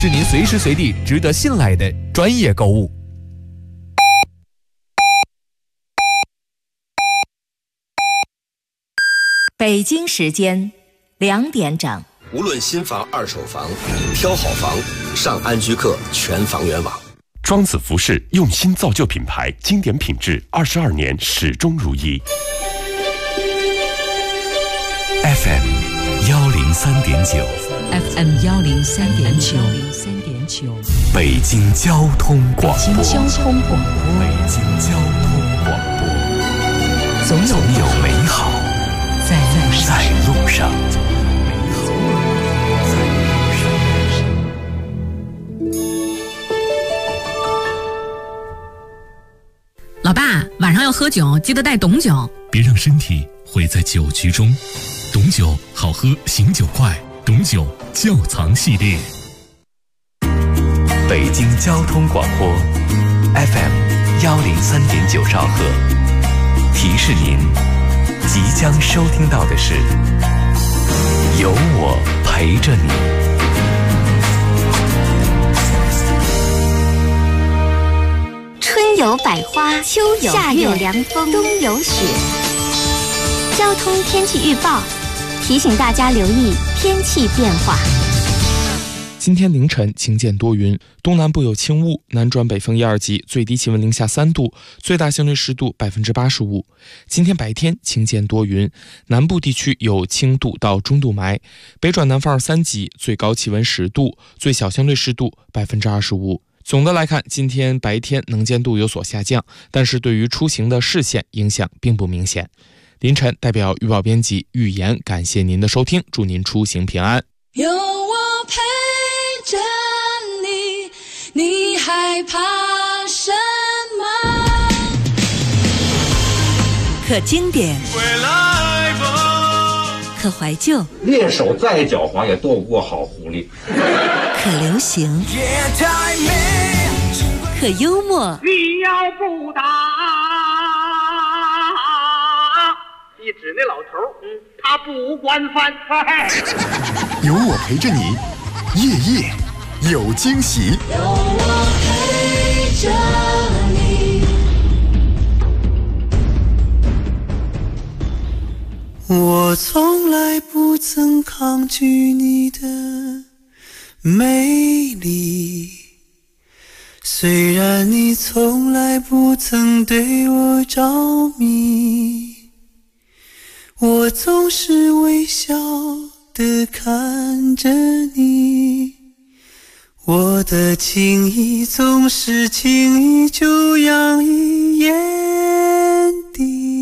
是您随时随地值得信赖的专业购物。 北京时间2点整。 无论新房、二手房，挑好房，上安居客全房源网。 庄子服饰用心造就品牌，经典品质，22年始终如一。 FM 103.9 FM 103.9 北京交通广播。 北京交通广播。 北京交通广播。总有美好在路上。 老爸，晚上要喝酒，记得带董酒。 别让身体毁在酒局中。董酒好喝，醒酒快。董酒窖藏系列。 北京交通广播 FM 103.9兆赫。提示您，即将收听到的是有我陪着你。 春有百花，秋有夏有凉风，冬有雪。交通天气预报提醒大家留意天气变化。 今天凌晨晴间多云，东南部有轻雾，南转北风1、2级，最低气温零下3度，最大相对湿度85%。今天白天晴间多云，南部地区有轻度到中度霾，北转南风2、3级，最高气温10度，最小相对湿度25%。总的来看，今天白天能见度有所下降，但是对于出行的视线影响并不明显。凌晨代表预报编辑预言感谢您的收听，祝您出行平安。 有我陪着你，你害怕什么？ 可经典，可怀旧， 猎手再狡猾也斗不过好狐狸。 可流行，可幽默。 你要不打，一指那老头，他不管饭。 有我陪着你，夜夜有惊喜。 有我陪着你。 我从来不曾抗拒你的美丽，虽然你从来不曾对我着迷，我总是微笑地看着你，我的情意总是轻易就洋溢眼底。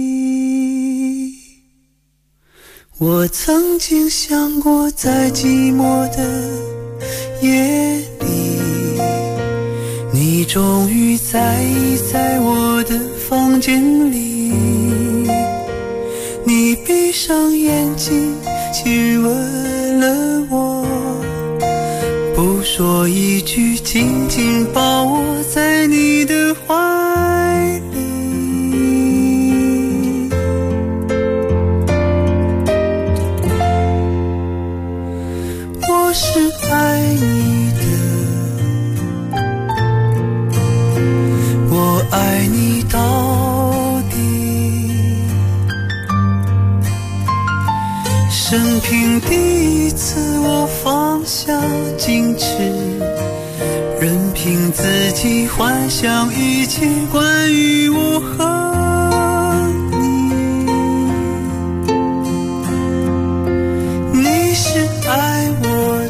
我曾经想过，在寂寞的夜里，你终于在我的房间里，你闭上眼睛亲吻了我，不说一句，紧紧抱我在你的怀里。我是爱你的，我爱你到底。生平第一次我放下矜持，任凭自己幻想一切关于我和你。你是爱我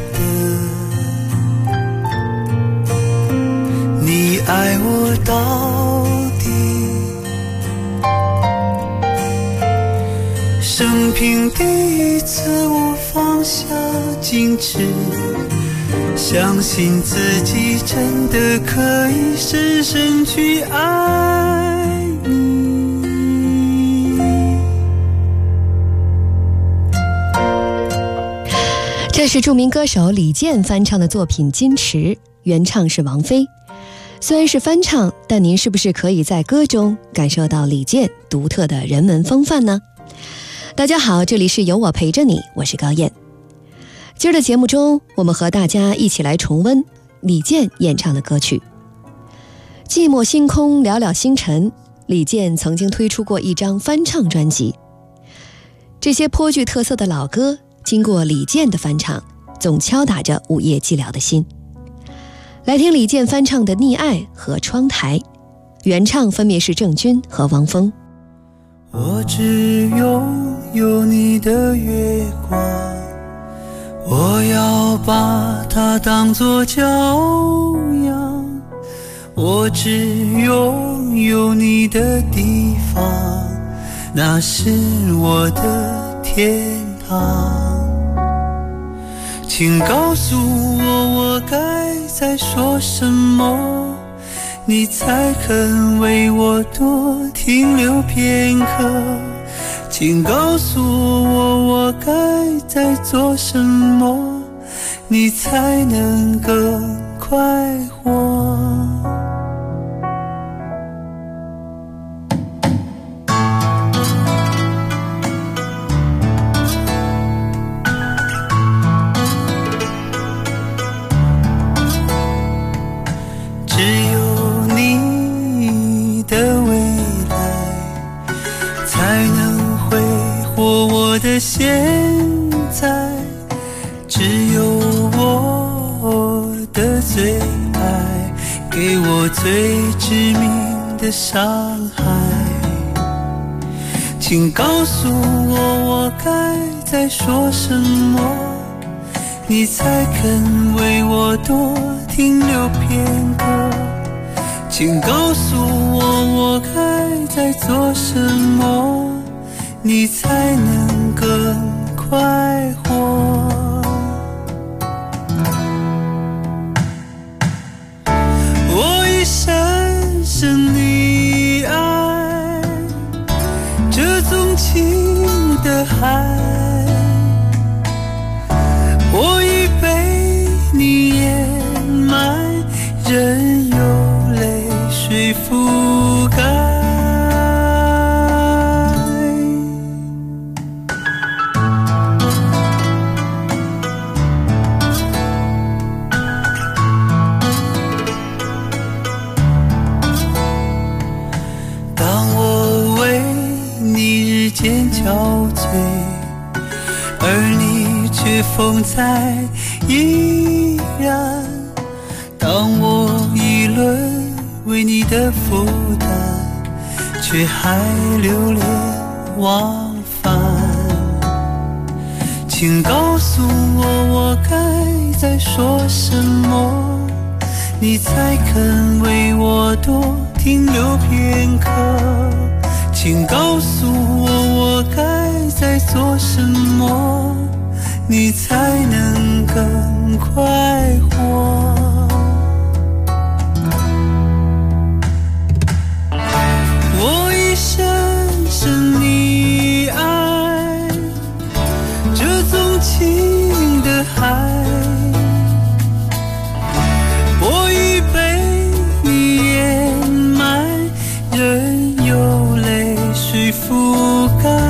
的，你爱我到底。生平第一次我放下矜持，相信自己真的可以深深去爱你。 这是著名歌手李健翻唱的作品《矜持》，原唱是王菲。虽然是翻唱，但您是不是可以在歌中感受到李健独特的人文风范呢？大家好，这里是有我陪着你，我是高燕。 今儿的节目中，我们和大家一起来重温李健演唱的歌曲。寂寞星空，寥寥星辰，李健曾经推出过一张翻唱专辑。这些颇具特色的老歌，经过李健的翻唱，总敲打着午夜寂寥的心。来听李健翻唱的《溺爱》和《窗台》，原唱分别是郑钧和汪峰。 我只拥有你的月光，我要把它当作骄阳，我只拥有你的地方，那是我的天堂。请告诉我该在说什么，你才肯为我多停留片刻。请告诉我该在做什么，你才能更快活。只有你的未来才能挥霍我的现在，只有我的最爱给我最致命的伤害。请告诉我该在说什么，你才肯为我多停留片刻。请告诉我该在做什么，你才能更快活。我已深深溺爱这纵情的海，我已被你掩埋，任由泪水覆盖。当我为你日渐憔悴，而你却风采依然，当我议论为你的负担，却还流连忘返。请告诉我该在说什么，你才肯为我多停留片刻。请告诉我该在做什么，你才能更快活。我已深深溺爱这纵情的海，我已被你掩埋，任由泪水覆盖。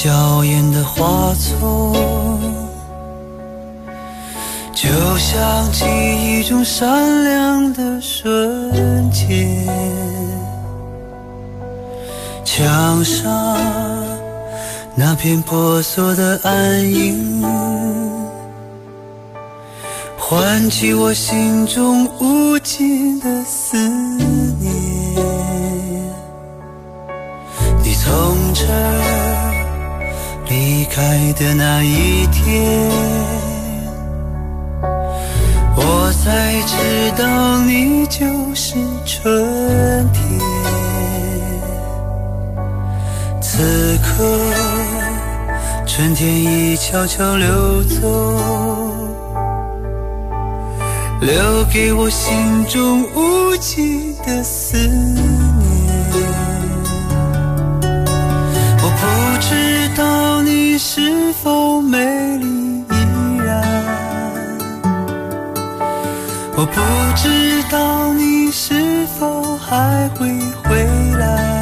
娇艳的花丛，就像记忆中闪亮的瞬间。墙上那片婆娑的暗影，唤起我心中无尽的思念。你从这儿离开的那一天，我才知道你就是春天。此刻春天已悄悄溜走，留给我心中无尽的思念。我不知道你是否美丽依然，我不知道你是否还会回来。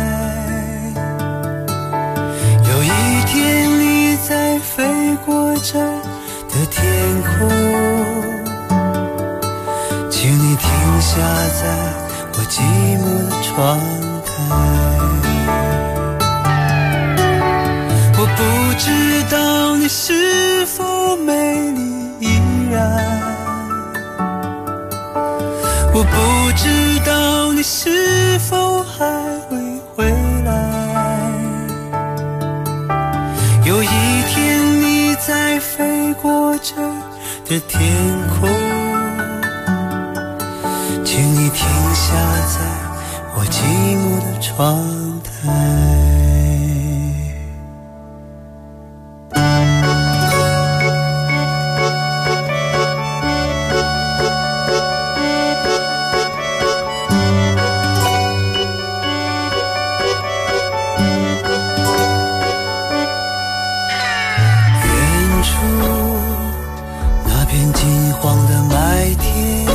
有一天你在飞过这儿的天空，请你停下在我寂寞的窗台。我不知道你是否美丽依然，我不知道你是否还会回来。有一天你在飞过这儿的天空，请你停下在我寂寞的窗台。远处那片金黄的麦田，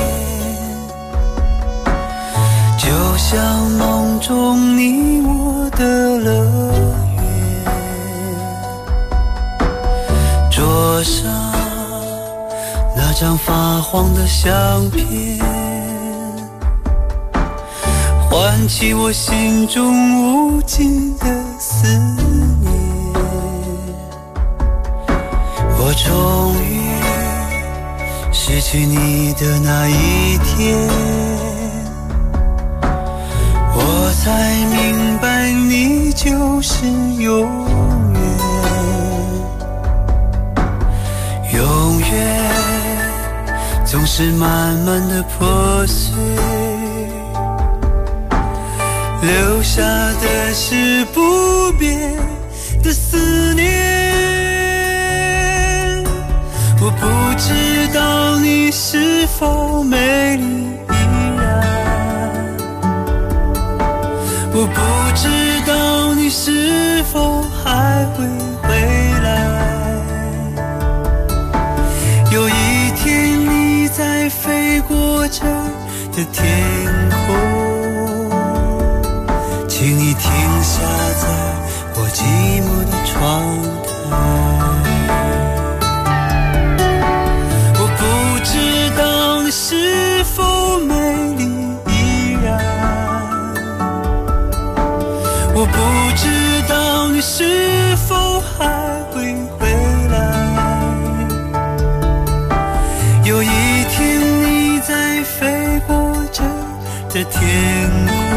就像梦中你我的乐园。桌上那张发黄的相片，唤起我心中无尽的思念。我终于失去你的那一天，我才明白你就是永远。永远总是慢慢的破碎，留下的是不变的思念。我不知道你是否美丽依然，我不知道你是否还会回来。有一天你在飞过这儿的天空，请你停下在我寂寞的窗台。我不知道你是否美丽依然，我不知道你是否还会回来。有一天你在飞过这儿的天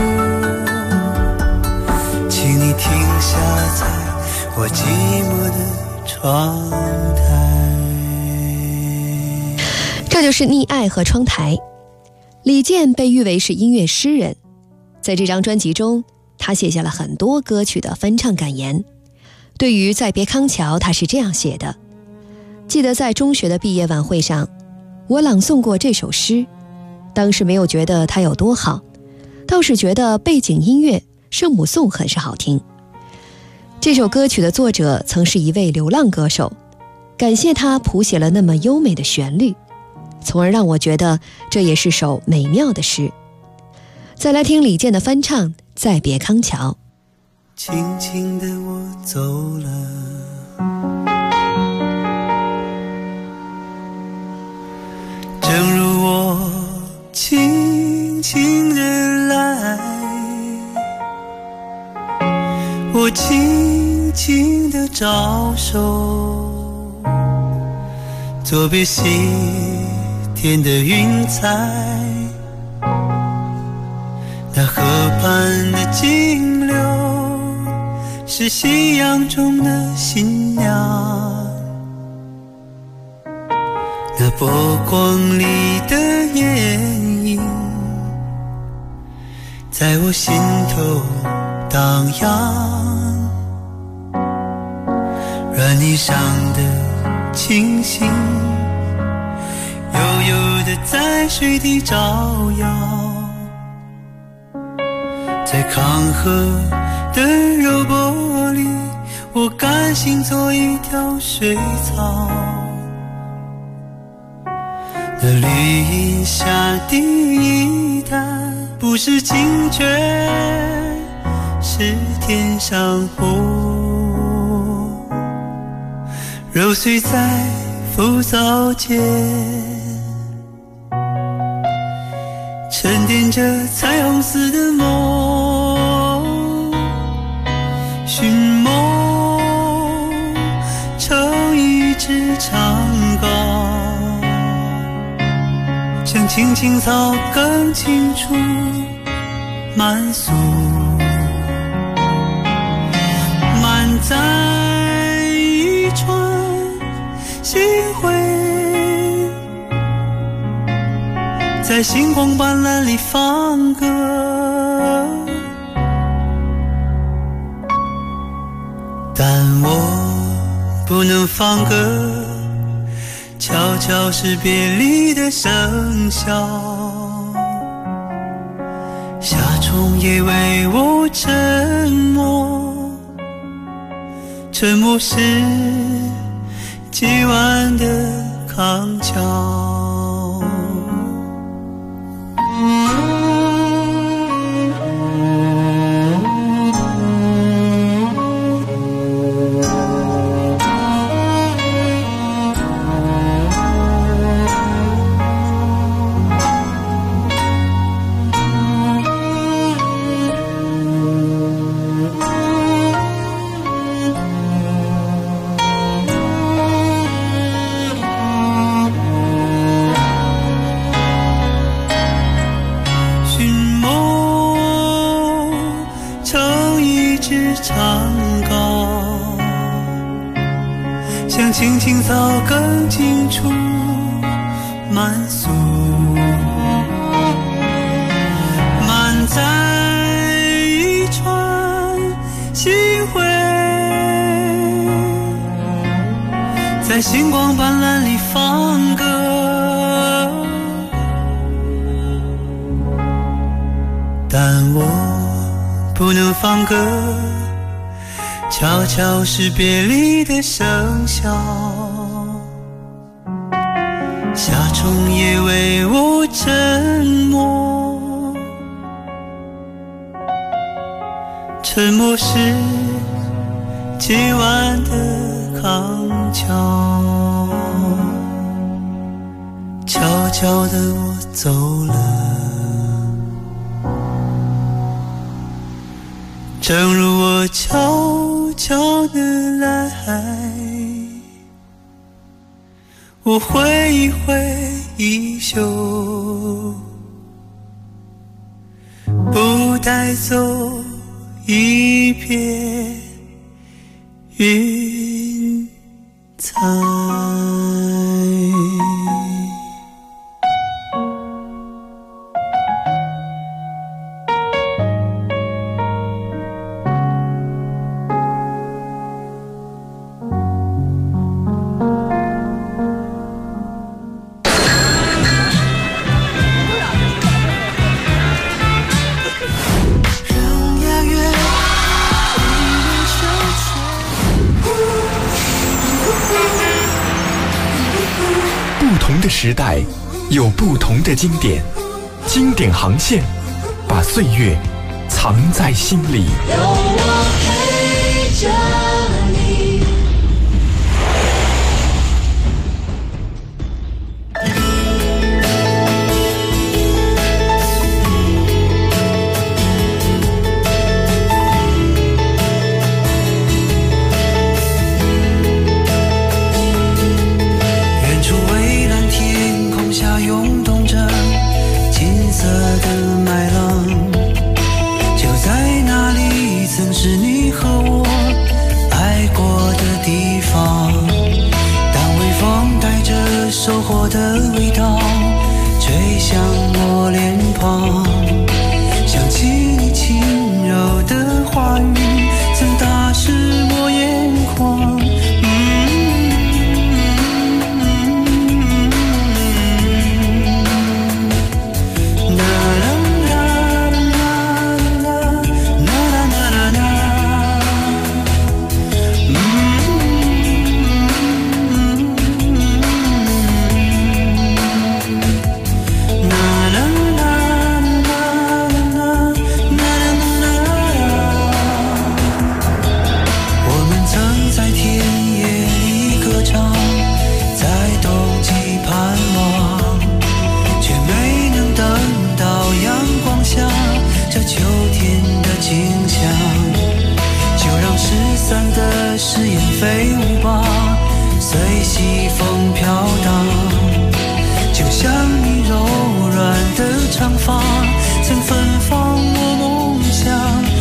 空，请你停下在我寂寞的窗台。 这就是溺爱和窗台。李健被誉为是音乐诗人，在这张专辑中他写下了很多歌曲的翻唱感言。对于再别康桥，他是这样写的：记得在中学的毕业晚会上，我朗诵过这首诗，当时没有觉得它有多好，倒是觉得背景音乐《圣母颂》很是好听。这首歌曲的作者曾是一位流浪歌手，感谢他谱写了那么优美的旋律，从而让我觉得这也是首美妙的诗。再来听李健的翻唱《再别康桥》。 轻轻地我走了。正如我轻轻地来，我轻轻地招手，作别西天的云彩，那河畔的金柳是夕阳中的新娘，那波光里的艳影在我心头荡漾，软泥上的清醒悠悠地在水底照耀，在康河的柔波里，我甘心做一条水草，那绿荫下第一滩不是清泉，是天上虹，揉碎在浮藻间，沉淀着彩虹似的梦，寻梦成一支长篙，像青青草更清楚满诉，满载一船星辉，在星光斑斓里放歌，但我不能放歌，悄悄是别离的笙箫，夏虫也为我沉默，沉默是今晚的康桥。青青草更清楚满诉，满载一船星辉，在星光斑斓里放歌，但我不能放歌，悄悄是别离的笙箫，夏虫也为我沉默，沉默是今晚的康桥，悄悄地我走了，正如我悄悄地来，我挥一挥衣袖，不带走一片云彩。 不同的时代有不同的经典，经典航线把岁月藏在心里。 有我陪着你。 远处蔚蓝天空下涌动着金色的麦浪，就在那里曾是你和我爱过的地方。当微风带着收获的味道吹向我脸庞，想起你轻柔的话语曾打湿我眼眶。的誓言飞舞吧，随西风飘荡，就像你柔软的长发曾芬芳我梦想。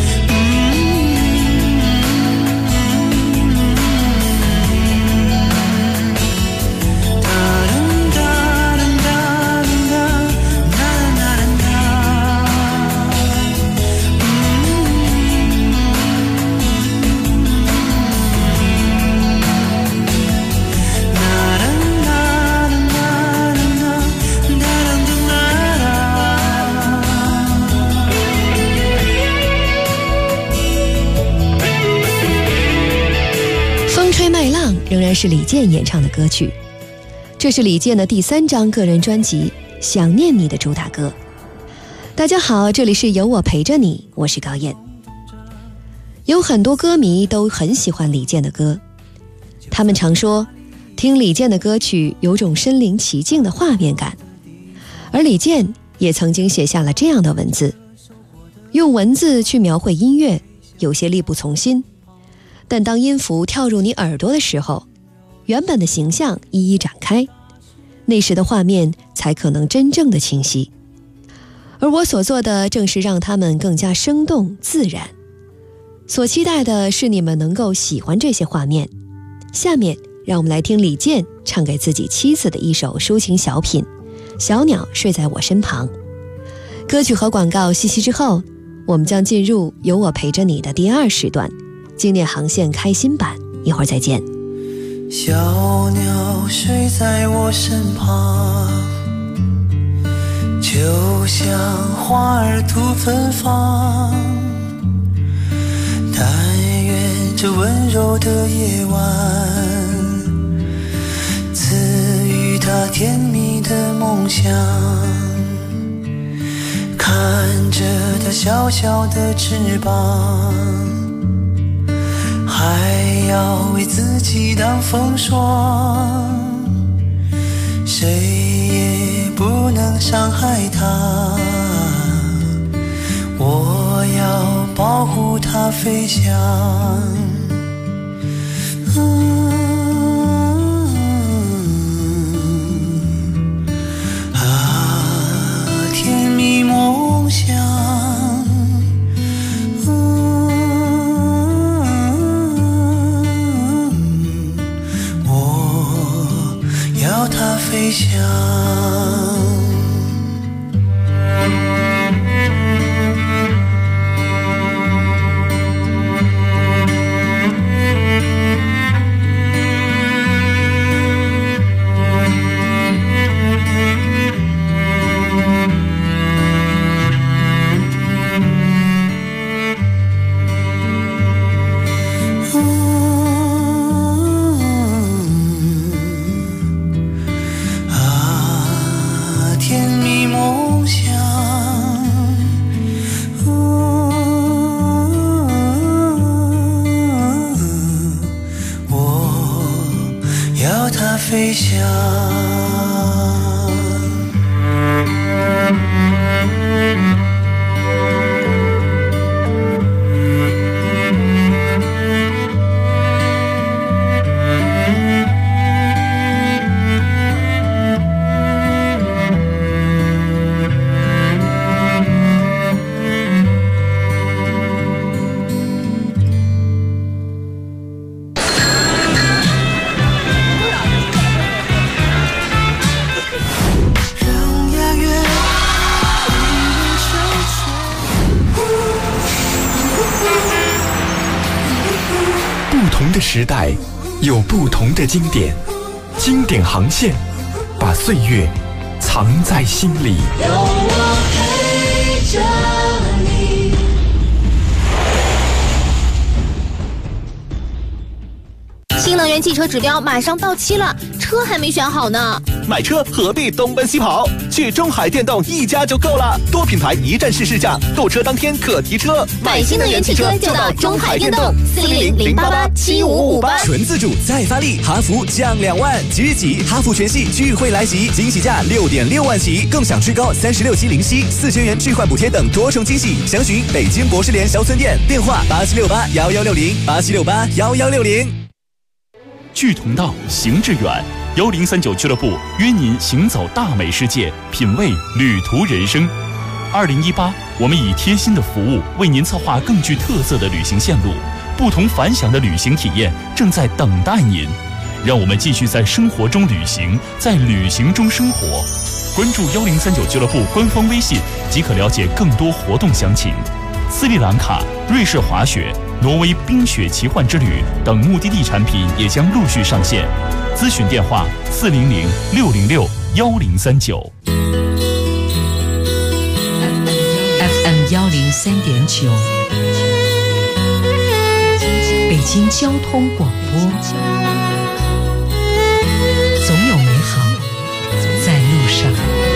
仍然是李健演唱的歌曲，这是李健的第3张个人专辑《想念你》的主打歌。大家好，这里是有我陪着你，我是高燕。有很多歌迷都很喜欢李健的歌，他们常说听李健的歌曲有种身临其境的画面感，而李健也曾经写下了这样的文字，用文字去描绘音乐有些力不从心，但当音符跳入你耳朵的时候，原本的形象一一展开，那时的画面才可能真正的清晰。而我所做的正是让它们更加生动自然，所期待的是你们能够喜欢这些画面。下面让我们来听李健唱给自己妻子的一首抒情小品《小鸟睡在我身旁》。歌曲和广告息息之后，我们将进入有我陪着你的第2时段，经典航线开心版，一会儿再见。 小鸟睡在我身旁，就像花儿吐芬芳，但愿这温柔的夜晚赐予它甜蜜的梦想，看着它小小的翅膀，还要为自己挡风霜，谁也不能伤害它，我要保护它飞翔。甜蜜梦想，它飞翔。 它飞翔。 不同的时代有不同的经典，经典航线把岁月藏在心里。 有我陪着你。 新能源汽车指标马上到期了，车还没选好呢。 买车何必东奔西跑？去中海电动一家就够了，多品牌一站式试驾，购车当天可提车。 买新能源汽车就到中海电动，400-088-7558。 纯自主再发力，哈弗降2万，即日起哈弗全系钜惠来袭，惊喜价6.6万起，更享最高36期零息，4000元置换补贴等多重惊喜。详询北京博士联销村店，电话87681160，87681160。 距同道，行致远。1039俱乐部约您行走大美世界，品味旅途人生。2018，我们以贴心的服务为您策划更具特色的旅行线路，不同凡响的旅行体验正在等待您。让我们继续在生活中旅行，在旅行中生活。关注1039俱乐部官方微信即可了解更多活动详情。斯里兰卡、瑞士滑雪、挪威冰雪奇幻之旅等目的地产品也将陆续上线。咨询电话400-606-1039。 FM 103.9，北京交通广播，总有美好在路上。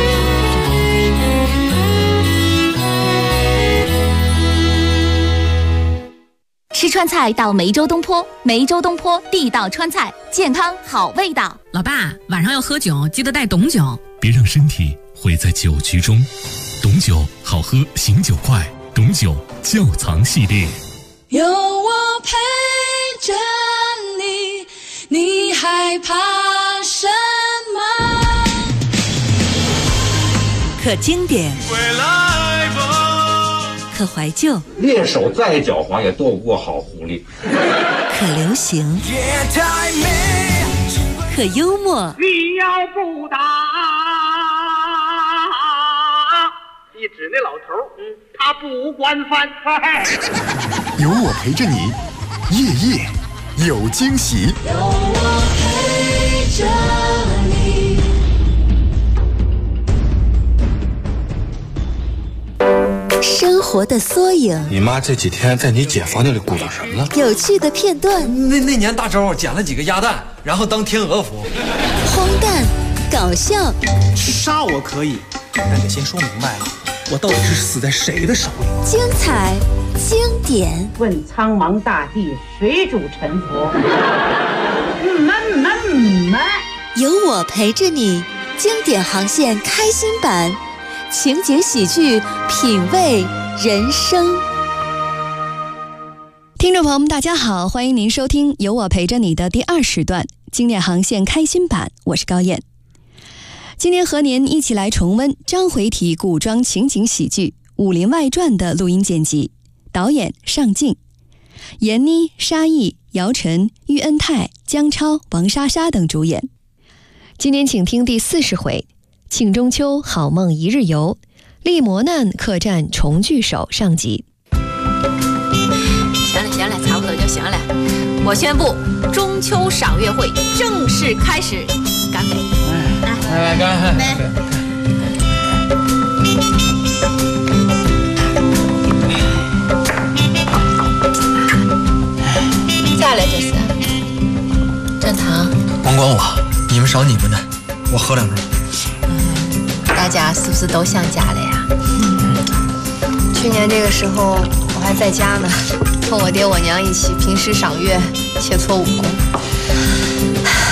吃川菜到梅州东坡，梅州东坡地道川菜，健康好味道。 老爸，晚上要喝酒，记得带董酒。 别让身体毁在酒局中。董酒好喝，醒酒快。董酒窖藏系列。 有我陪着你，你害怕什么？ 可经典，可怀旧， 猎手再狡猾也斗不过好狐狸。 可流行，可幽默。 你要不打，一指那老头，他不惯犯。 有我陪着你，夜夜有惊喜。 有我陪着你。 生活的缩影， 你妈这几天在你姐房间里鼓捣什么了？ 有趣的片段。 那年大周捡了几个鸭蛋，然后当天鹅服。 荒诞，搞笑。 杀我可以，但得先说明白了，我到底是死在谁的手里？ 精彩，经典。 问苍茫大地，谁主沉浮？ 有我陪着你，经典航线开心版。情景喜剧，品味人生。听众朋友们，大家好，欢迎您收听《有我陪着你》的第2时段经典航线开心版，我是高燕。今天和您一起来重温章回体古装情景喜剧《武林外传》的录音剪辑，导演尚敬，闫妮、沙溢、姚晨、喻恩泰、姜超、王莎莎等主演。今天请听第40回。庆中秋，好梦一日游，历磨难，客栈重聚首上集。 行了，差不多就行了。我宣布，中秋赏月会正式开始，干杯！ 来，干杯！ 咋了这是？正常。 甭管我，你们少你们的，我喝2盅。 大家是不是都想家了呀？ 去年这个时候我还在家呢，和我爹我娘一起平时赏月，切磋武功。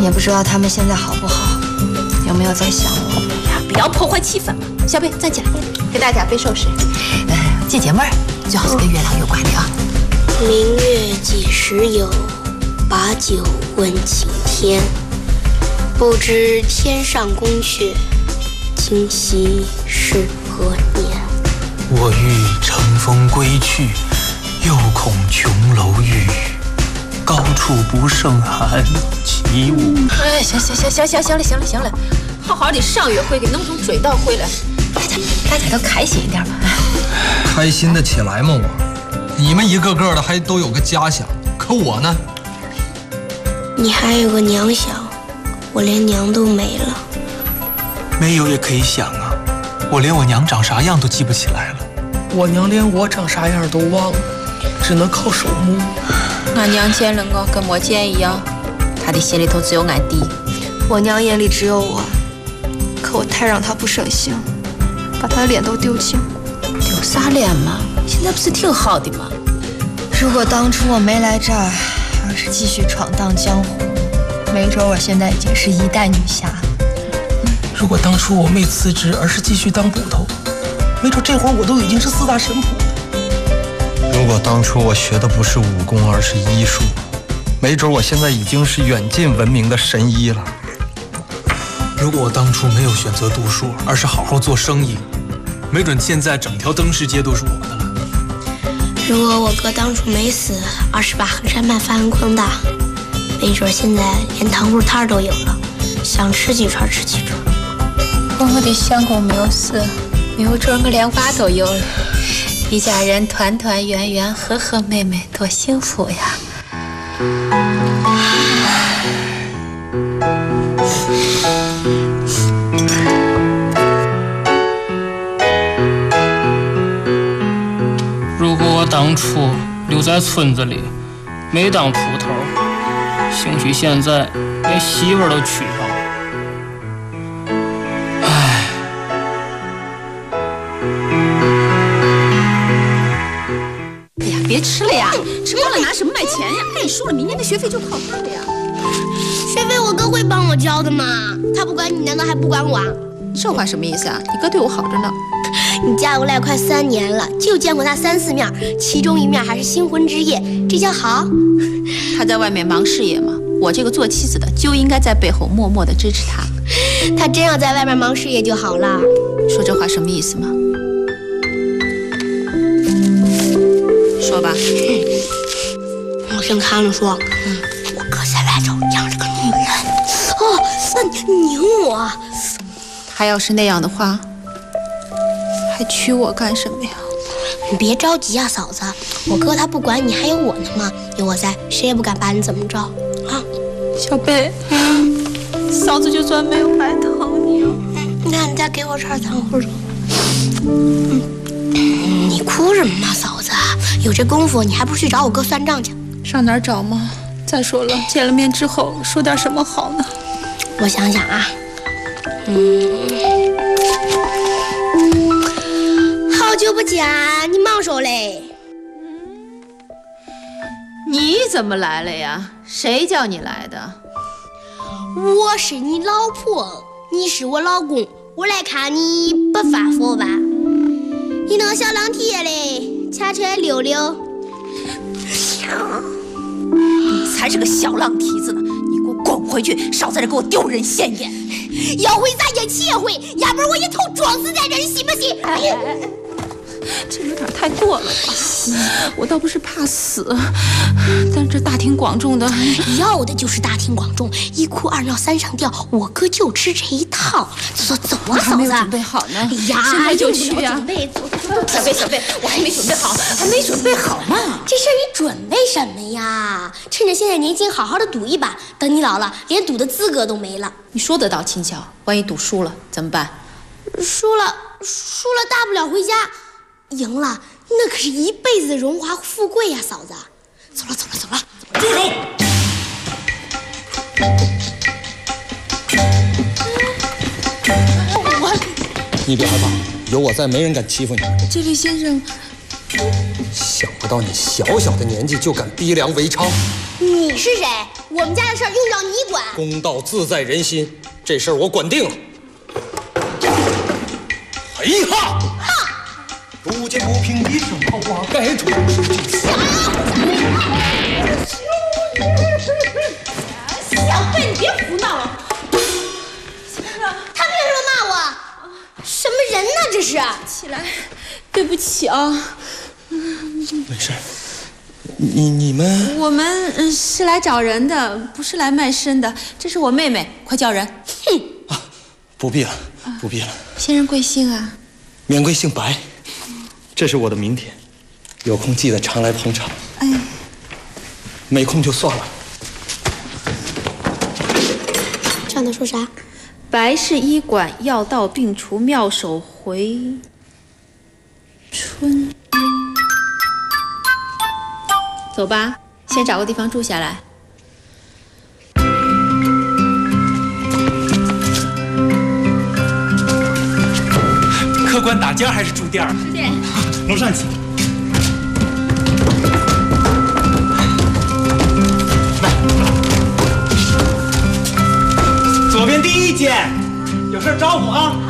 也不知道他们现在好不好，有没有在想我。 呀，不要破坏气氛嘛！小贝，站起来，给大家背首诗。解解闷儿，最好是跟月亮有关的啊。 明月几时有？把酒问青天。不知天上宫阙，今夕是何年？ 我欲乘风归去，又恐琼楼玉宇，高处不胜寒，起舞。 哎，行了，好好的上月会给弄成追悼会了，大家都开心一点吧。 开心的起来吗？你们一个个的还都有个家想，可我呢？ 你还有个娘想，我连娘都没了。 没有也可以想啊，我连我娘长啥样都记不起来了。 我娘连我长啥样都忘了，只能靠手摸。 俺娘见了我跟没见一样，她的心里头只有俺弟。 我娘眼里只有我，可我太让她不省心，把她的脸都丢尽。 丢啥脸嘛？现在不是挺好的吗？ 如果当初我没来这儿，而是继续闯荡江湖，没准我现在已经是一代女侠。 如果当初我没辞职，而是继续当捕头，没准这会儿我都已经是4大神捕了。 如果当初我学的不是武功，而是医术，没准我现在已经是远近闻名的神医了。 如果我当初没有选择读书，而是好好做生意，没准现在整条灯市街都是我的了。 如果我哥当初没死，而是把衡山办发扬光大，没准现在连糖葫芦摊都有了，想吃几串吃几串。 我的相公没有死，没有准我连娃都有了，一家人团团圆圆，和和美美，多幸福呀！ 如果我当初留在村子里，没当捕头，兴许现在连媳妇儿都娶上了。 哎呀，别吃了呀，吃光了拿什么买钱呀？跟你说了，明年的学费就考试了呀。 学费我哥会帮我交的嘛，他不管你，难道还不管我啊？ 这话什么意思啊？你哥对我好着呢。 你嫁过来快3年了，就见过他3、4面，其中1面还是新婚之夜，这叫好？ 他在外面忙事业嘛，我这个做妻子的就应该在背后默默的支持他。 他真要在外面忙事业就好了。 说这话什么意思嘛？说吧。 我先看了说，我哥在外头养着个女人。哦，那你拧我。 他要是那样的话，还娶我干什么呀？ 你别着急啊，嫂子，我哥他不管你，还有我呢嘛，有我在，谁也不敢把你怎么着啊。 小贝，嫂子就算没有白疼你啊。 那你再给我串糖葫芦。你哭什么嘛，嫂子？有这功夫，你还不去找我哥算账去？ 上哪儿找嘛？再说了，见了面之后说点什么好呢？ 我想想啊，好久不见，你忙什么嘞？ 你怎么来了呀？谁叫你来的？ 我是你老婆，你是我老公，我来看你不发火吧？你那个小狼蹄嘞，掐出来溜溜。 你才是个小狼蹄子呢！你给我滚回去，少在这给我丢人现眼！ 要会咱也起也会，要不然我一头撞死在这儿，你信不信？ 这有点太过了吧？我倒不是怕死，但这大庭广众的， 要的就是大庭广众，一哭二闹三上吊，我哥就吃这一套。走啊，嫂子， 还没有准备好呢。 哎呀， 现在就去呀！小贝，我还没准备好，还没准备好嘛。 这事儿你准备什么呀？趁着现在年轻，好好的赌一把，等你老了，连赌的资格都没了。 你说得到轻巧，万一赌输了怎么办？ 输了大不了回家。赢了，那可是一辈子的荣华富贵呀，嫂子。走了。 住手！ 你别害怕，有我在，没人敢欺负你。 这位先生， 想不到你小小的年纪就敢逼良为娼， 你是谁？我们家的事儿又要你管？ 公道自在人心，这事儿我管定了。嘿哈！路见不平一声炮话，该出是进。 小贝，你别胡闹了！他凭什么骂我？什么人呢？这是！ 起来，对不起啊。 没事。你们？ 我们是来找人的，不是来卖身的。这是我妹妹，快叫人。 哼！ 啊，不必了，不必了。 先生贵姓啊？ 免贵姓白。这是我的名帖，有空记得常来捧场。 哎， 没空就算了。 上头说啥？ 白氏医馆药到病除，妙手回春。走吧，先找个地方住下来。 客官打尖还是住店儿？ 住店。 楼上请。左边第一间，有事招呼啊。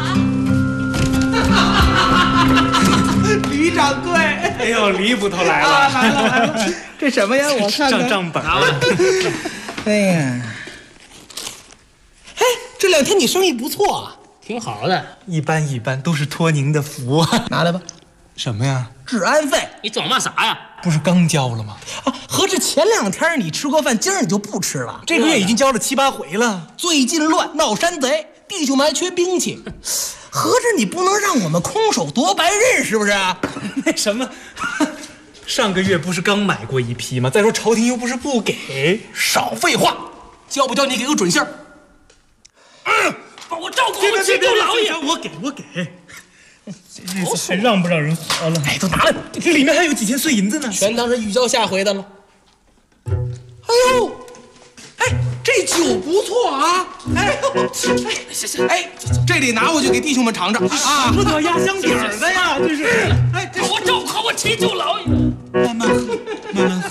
李掌柜， 哎呦，李捕头来了， 来了！这什么呀？我看看账本。 哎呀，嘿，这2天你生意不错啊， 挺好的。 一般，都是托您的福。 拿来吧。 什么呀？ 治安费。 你装嘛啥呀？ 不是刚交了吗？ 啊，合着前2天你吃过饭，今儿你就不吃了？ 这个月已经交了7、8回了。 最近乱闹山贼，弟兄们还缺兵器，合着你不能让我们空手夺白刃，是不是？ 那什么，上个月不是刚买过1批吗？再说朝廷又不是不给。 少废话，交不交你给个准信儿。 帮我照顾好齐州老爷。 我给。这次还让不让人活了？ 哎，都拿来， 这里面还有几千碎银子呢， 全当是预交下回的了。哎呦，哎，这酒不错啊！哎，哎，这得拿回去给弟兄们尝尝啊！ 说到压箱底儿的呀，这是。 哎，帮我照顾好我齐州老爷。 慢慢喝，慢慢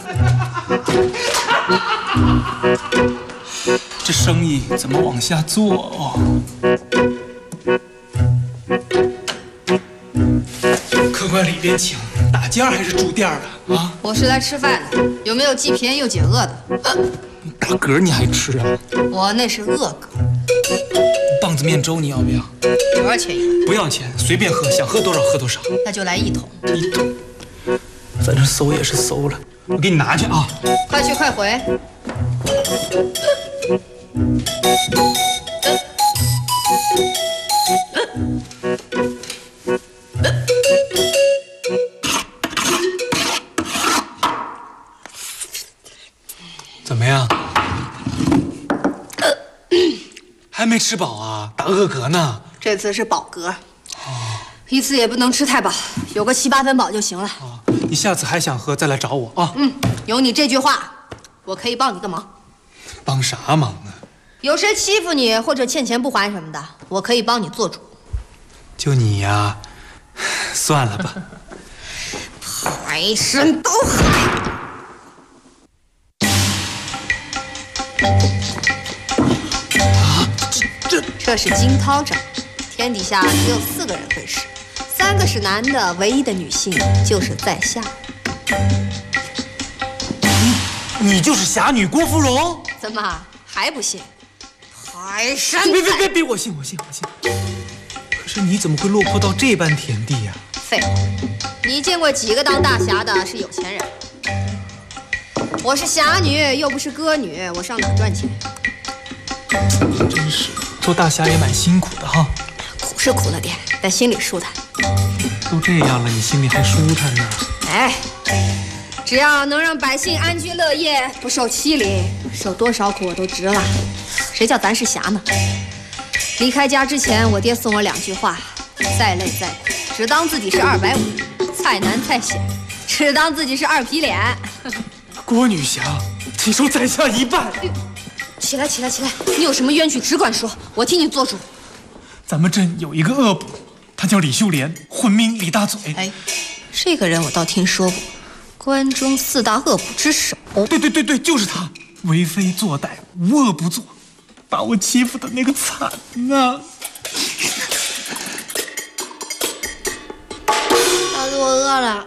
喝。这生意怎么往下做哦？客官里边请，打尖还是住店的啊？ 我是来吃饭的，有没有既便宜又解饿的？ 打嗝你还吃啊？ 我那是饿嗝。 棒子面粥你要不要？ 多少钱一碗？ 不要钱，随便喝，想喝多少喝多少。 那就来1桶。 1桶，反正馊也是馊了，我给你拿去啊。 快去快回。 怎么样？还没吃饱啊？打饿嗝呢？ 这次是饱嗝，一次也不能吃太饱，有个7、8分饱就行了。 你下次还想喝，再来找我啊。 有你这句话，我可以帮你个忙。 帮啥忙啊？ 有谁欺负你或者欠钱不还什么的，我可以帮你做主。 就你呀，算了吧。 排山倒海。这是惊涛掌，天底下只有4个人会使，3个是男的，唯一的女性就是在下。 你就是侠女郭芙蓉？ 怎么还不信？排山！ 别！我信。可是你怎么会落魄到这般田地呀？ 废话，你见过几个当大侠的是有钱人？我是侠女，又不是歌女，我上哪赚钱？ 真是。做大侠也蛮辛苦的哈， 苦是苦了点，但心里舒坦。 都这样了，你心里还舒坦呢？ 哎，只要能让百姓安居乐业，不受欺凌，受多少苦我都值了。谁叫咱是侠呢？离开家之前，我爹送我2句话：再累再苦，只当自己是250；再难再险，只当自己是2皮脸。 郭女侠，请受在下一拜。 起来！你有什么冤屈只管说，我替你做主。 咱们镇有一个恶捕，他叫李秀莲，混名李大嘴。 哎，这个人我倒听说过。 关中4大恶捕之首。 对，就是他，为非作歹，无恶不作，把我欺负的那个惨呐！ 老子我饿了，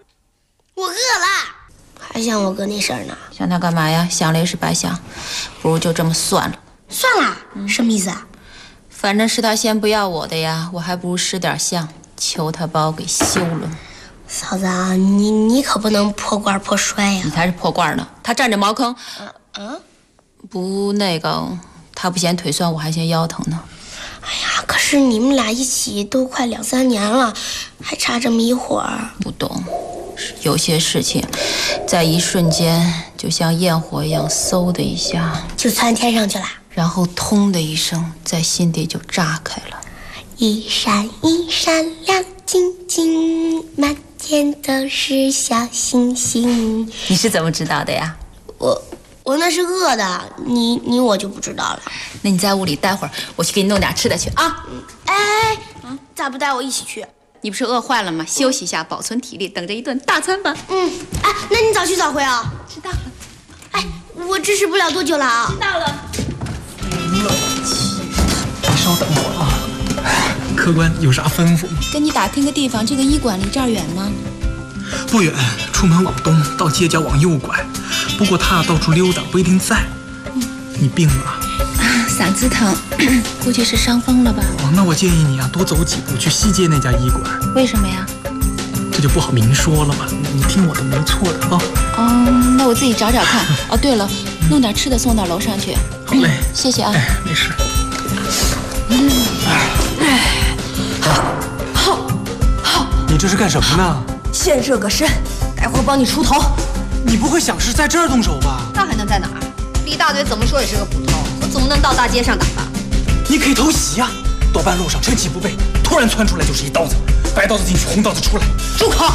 还想我哥那事儿呢？ 想他干嘛呀？想了也是白想，不如就这么算了。 算了，什么意思啊？ 反正是他先不要我的呀，我还不如识点相，求他把我给休了。 嫂子啊，你可不能破罐破摔呀！ 你才是破罐呢！他占着茅坑，不那个，他不嫌腿酸，我还嫌腰疼呢。 哎呀，可是你们俩一起都快2、3年了，还差这么一会儿。 不懂，有些事情，在一瞬间，就像焰火一样，嗖的一下就窜天上去了， 然后通的一声，在心底就炸开了。 一闪一闪亮晶晶，满天都是小星星。 你是怎么知道的呀？ 我那是饿的，你我就不知道了。 那你在屋里待会儿，我去给你弄点吃的去啊。 咋不带我一起去？ 你不是饿坏了吗？休息一下，保存体力，等着一顿大餐吧。 那你早去早回啊。 知道了。 我支持不了多久了啊。 知道了。 你稍等会儿啊。客官有啥吩咐吗？ 跟你打听个地方，这个医馆离这儿远吗？ 不远，出门往东，到街角往右拐。不过他到处溜达，不一定在。你病了？ 嗓子疼，估计是伤风了吧。 那我建议你啊，多走几步去西街那家医馆。 为什么呀？ 这就不好明说了吧。你听我的，没错的啊。 那我自己找找看。对了，弄点吃的送到楼上去。 好嘞， 谢谢啊。 没事。好，你这是干什么呢？ 先热个身，待会儿帮你出头。 你不会想是在这儿动手吧？ 那还能在哪儿？李大嘴怎么说也是个捕头，我总不能到大街上打吧？ 你可以偷袭啊！多半路上趁其不备，突然窜出来就是一刀子，白刀子进去，红刀子出来。 住口！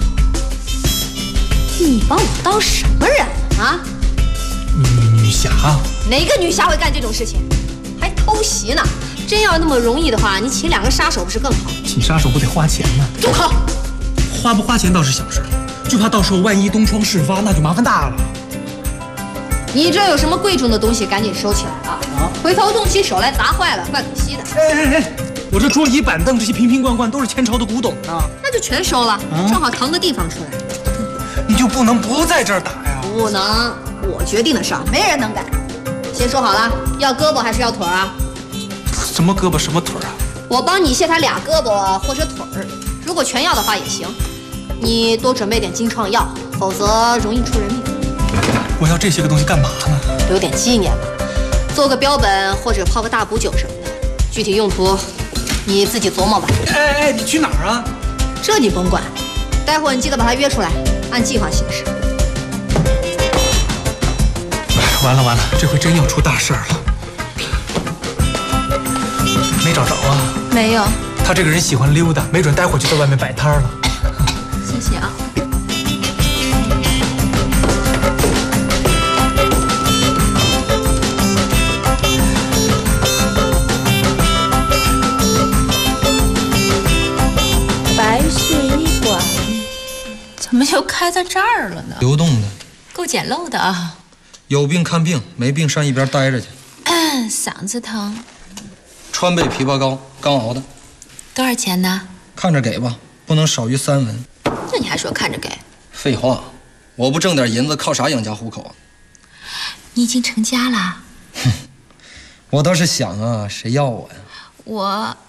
你把我当什么人啊？ 女侠？ 哪个女侠会干这种事情？还偷袭呢？真要那么容易的话，你请2个杀手不是更好？ 请杀手不得花钱吗？ 住口！ 花不花钱倒是小事，就怕到时候万一东窗事发，那就麻烦大了。 你这有什么贵重的东西，赶紧收起来啊！回头动起手来砸坏了，怪可惜的。 我这桌椅板凳这些瓶瓶罐罐都是前朝的古董呢。 那就全收了，正好腾个地方出来。 你就不能不在这儿打呀？ 不能，我决定的事儿，没人能改。先说好了，要胳膊还是要腿啊？ 什么胳膊什么腿啊？ 我帮你卸他俩胳膊或者腿儿，如果全要的话也行。你多准备点金创药，否则容易出人命。 我要这些个东西干嘛呢？ 留点纪念吧，做个标本或者泡个大补酒什么的。具体用途你自己琢磨吧。 你去哪儿啊？ 这你甭管，待会儿你记得把他约出来，按计划行事。 完了，这回真要出大事儿了。没找着啊？ 没有。 他这个人喜欢溜达，没准待会儿就在外面摆摊了。 谢谢啊。白水医馆怎么就开在这儿了呢？ 流动的， 够简陋的啊。 有病看病，没病上一边待着去。 嗓子疼。 川贝枇杷膏，刚熬的。 多少钱呢？ 看着给吧，不能少于3文。 那你还说看着给？ 废话，我不挣点银子，靠啥养家糊口啊？ 你已经成家了？ 我倒是想啊，谁要我呀？ 我。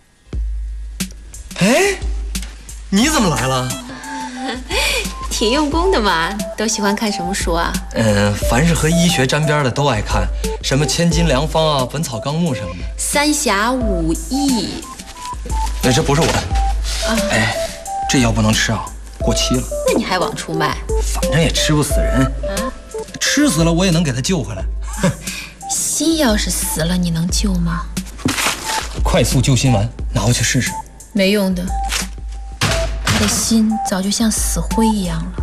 你怎么来了？ 挺用功的嘛，都喜欢看什么书啊？ 凡是和医学沾边的都爱看，什么《千金良方》啊，《本草纲目》什么的。 三侠五义。 这不是我的。这药不能吃啊，过期了。 那你还往出卖？ 反正也吃不死人。吃死了我也能给他救回来。 心要是死了，你能救吗？ 快速救心丸，拿回去试试。 没用的。他的心早就像死灰一样了。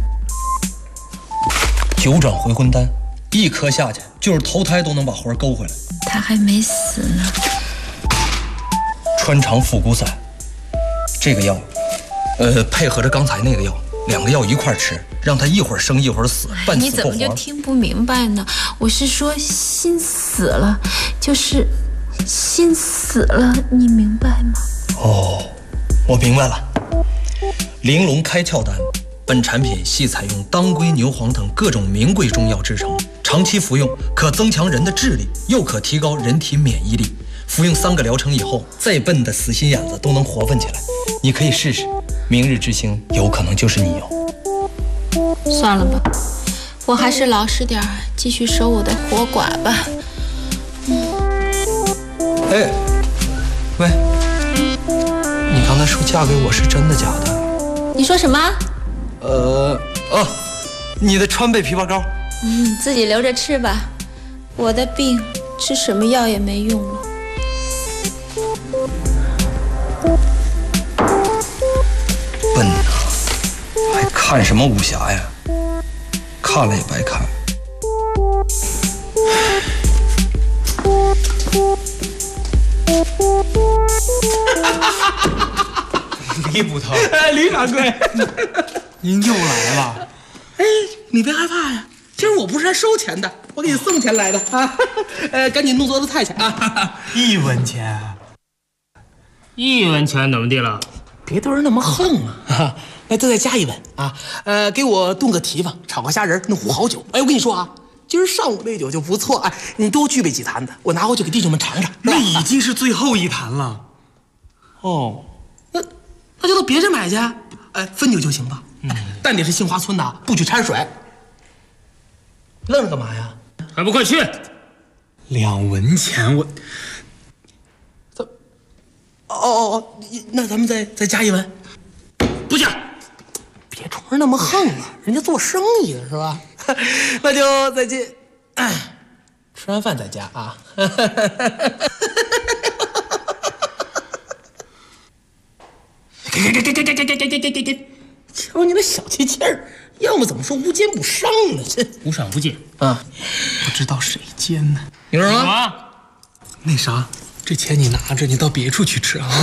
9转回魂丹，一颗下去，就是投胎都能把魂勾回来。 他还没死呢。 穿肠复骨散，这个药，配合着刚才那个药， 2个要一块吃，让他一会儿生一会儿死，半死不活。 你怎么就听不明白呢？我是说心死了，就是心死了，你明白吗？ 哦，我明白了。玲珑开窍丹，本产品系采用当归、牛黄等各种名贵中药制成，长期服用可增强人的智力，又可提高人体免疫力。服用3个疗程以后，再笨的死心眼子都能活泛起来。你可以试试，明日之星有可能就是你哦。 算了吧，我还是老实点，继续守我的活寡吧。 哎，喂，你刚才说嫁给我是真的假的？ 你说什么？ 你的川贝枇杷膏。 自己留着吃吧。我的病吃什么药也没用了。 笨呐，还看什么武侠呀？看了也白看。 李捕头，李掌柜， 您又来了。 哎，你别害怕呀，今儿我不是来收钱的，我给你送钱来的啊。赶紧弄桌子菜去啊。 1文钱 ，1文钱怎么地了？ 别对人那么横啊！那再加1文啊！给我炖个蹄膀，炒个虾仁，弄壶好酒。哎，我跟你说啊，今儿上午那酒就不错，哎，你多具备几坛子，我拿回去给弟兄们尝尝。 那已经是最后1坛了。 哦，那就到别人买去，分酒就行吧。但你是杏花村的，不许掺水。愣着干嘛呀？ 还不快去 ！2文钱，我。 那咱们再加1文。 不加。 别冲人那么横啊，人家做生意的是吧？那就再见。吃完饭再加啊。给！瞧你那小气气儿，要么怎么说无奸不商呢？这无赏不进啊！ 不知道谁奸呢？ 有什么？ 那啥，这钱你拿着，你到别处去吃啊！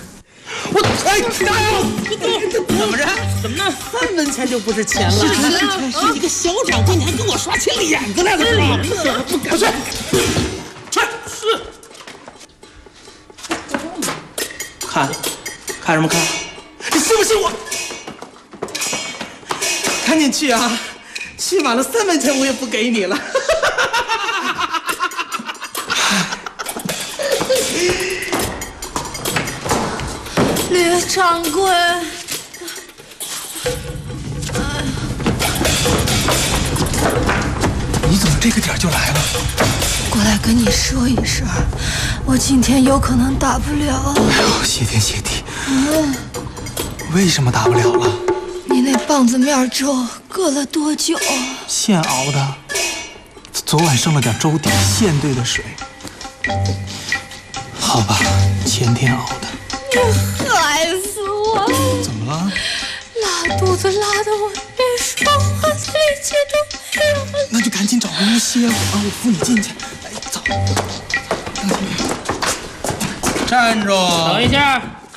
怎么着？怎么呢？3文钱就不是钱了？是你个小掌柜，你还跟我刷起脸子来了是吧？不敢去，是。看什么看？你信不信我？赶紧去啊！去晚了3文钱我也不给你了。 吕掌柜， 你怎么这个点就来了？ 过来跟你说一声，我今天有可能打不了。 哎呦，谢天谢地！为什么打不了了？ 你那棒子面粥搁了多久？ 现熬的，昨晚剩了点粥底，现兑的水。好吧，前天熬的。 你害死我了！ 怎么了？ 拉肚子拉得我连说话的力气都没有了。 那就赶紧找个屋歇会儿，我扶你进去。哎，走。 站住！ 等一下。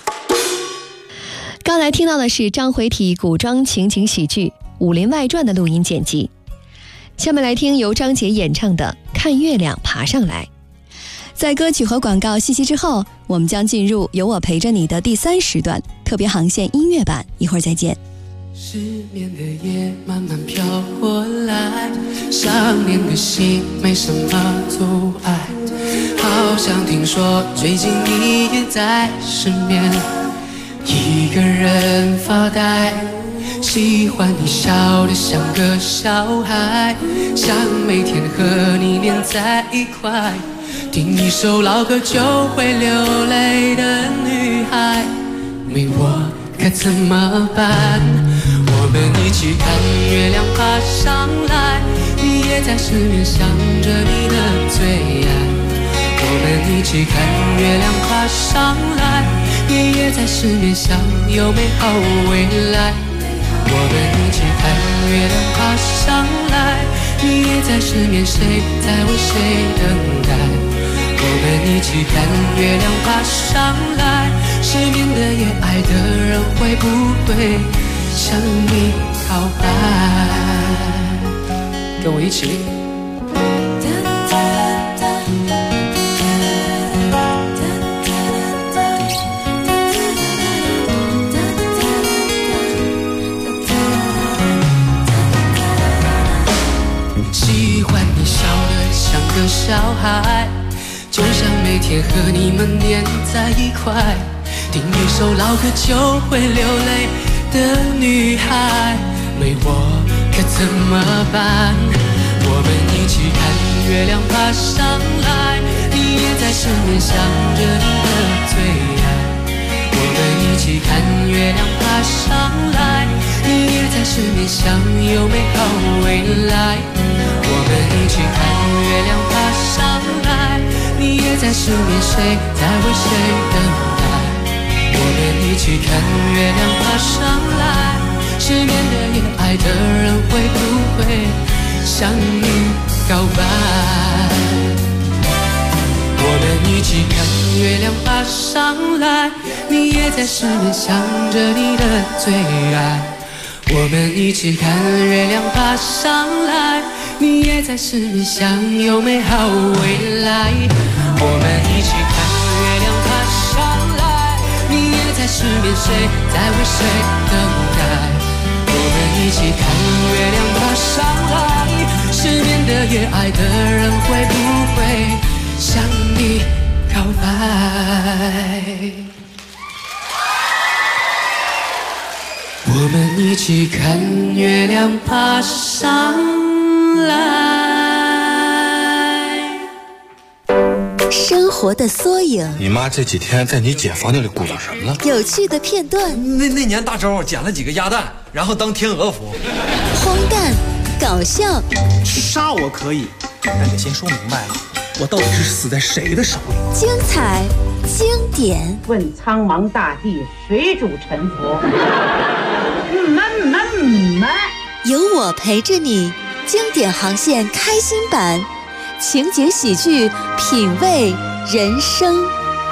刚才听到的是章回体古装情景喜剧《武林外传》的录音剪辑。下面来听由张杰演唱的《看月亮爬上来》。在歌曲和广告信息之后，我们将进入有我陪着你的第3时段特别航线音乐版，一会儿再见。 失眠的夜慢慢飘过来，想念的心没什么阻碍，好像听说最近你也在失眠，一个人发呆，喜欢你笑得像个小孩，想每天和你黏在一块，听一首老歌就会流泪的女孩，没我该怎么办？我们一起看月亮爬上来，你也在失眠想着你的最爱。我们一起看月亮爬上来，你也在失眠想有美好未来。我们一起看月亮爬上来，你也在失眠，谁在为谁等待？我们一起看月亮爬上来，失眠的夜，爱的人会不会向你告白。跟我一起。喜欢你笑得像个小孩，就像每天和你们黏在一块，听一首老歌就会流泪的女孩，没我可怎么办？我们一起看月亮爬上来，你也在身边想着你的最爱。我们一起看月亮爬上来，你也在身边想有美好未来。我们一起看月亮爬上来，你也在身边，谁在为谁等待？我们一起看月亮爬上来，失眠的夜，爱的人会不会向你告白？我们一起看月亮爬上来，你也在身边想着你的最爱。我们一起看月亮爬上来，你也在身边想有美好未来。我们一起看月亮爬上来，你也在身边，谁在为谁等待？我们一起看月亮爬上来，失眠的夜，爱的人会不会向你告白？我们一起看月亮爬上来。 生活的缩影， 你妈这几天在你姐房间里鼓捣什么了？ 有趣的片段。 那年大周捡了几个鸭蛋，然后当天鹅服。 荒诞，搞笑。 杀我可以，但得先说明白了，我到底是死在谁的手里？ 精彩，经典。 问苍茫大地，谁主沉浮？ 有我陪着你，经典航线开心版，情景喜剧，品味人生。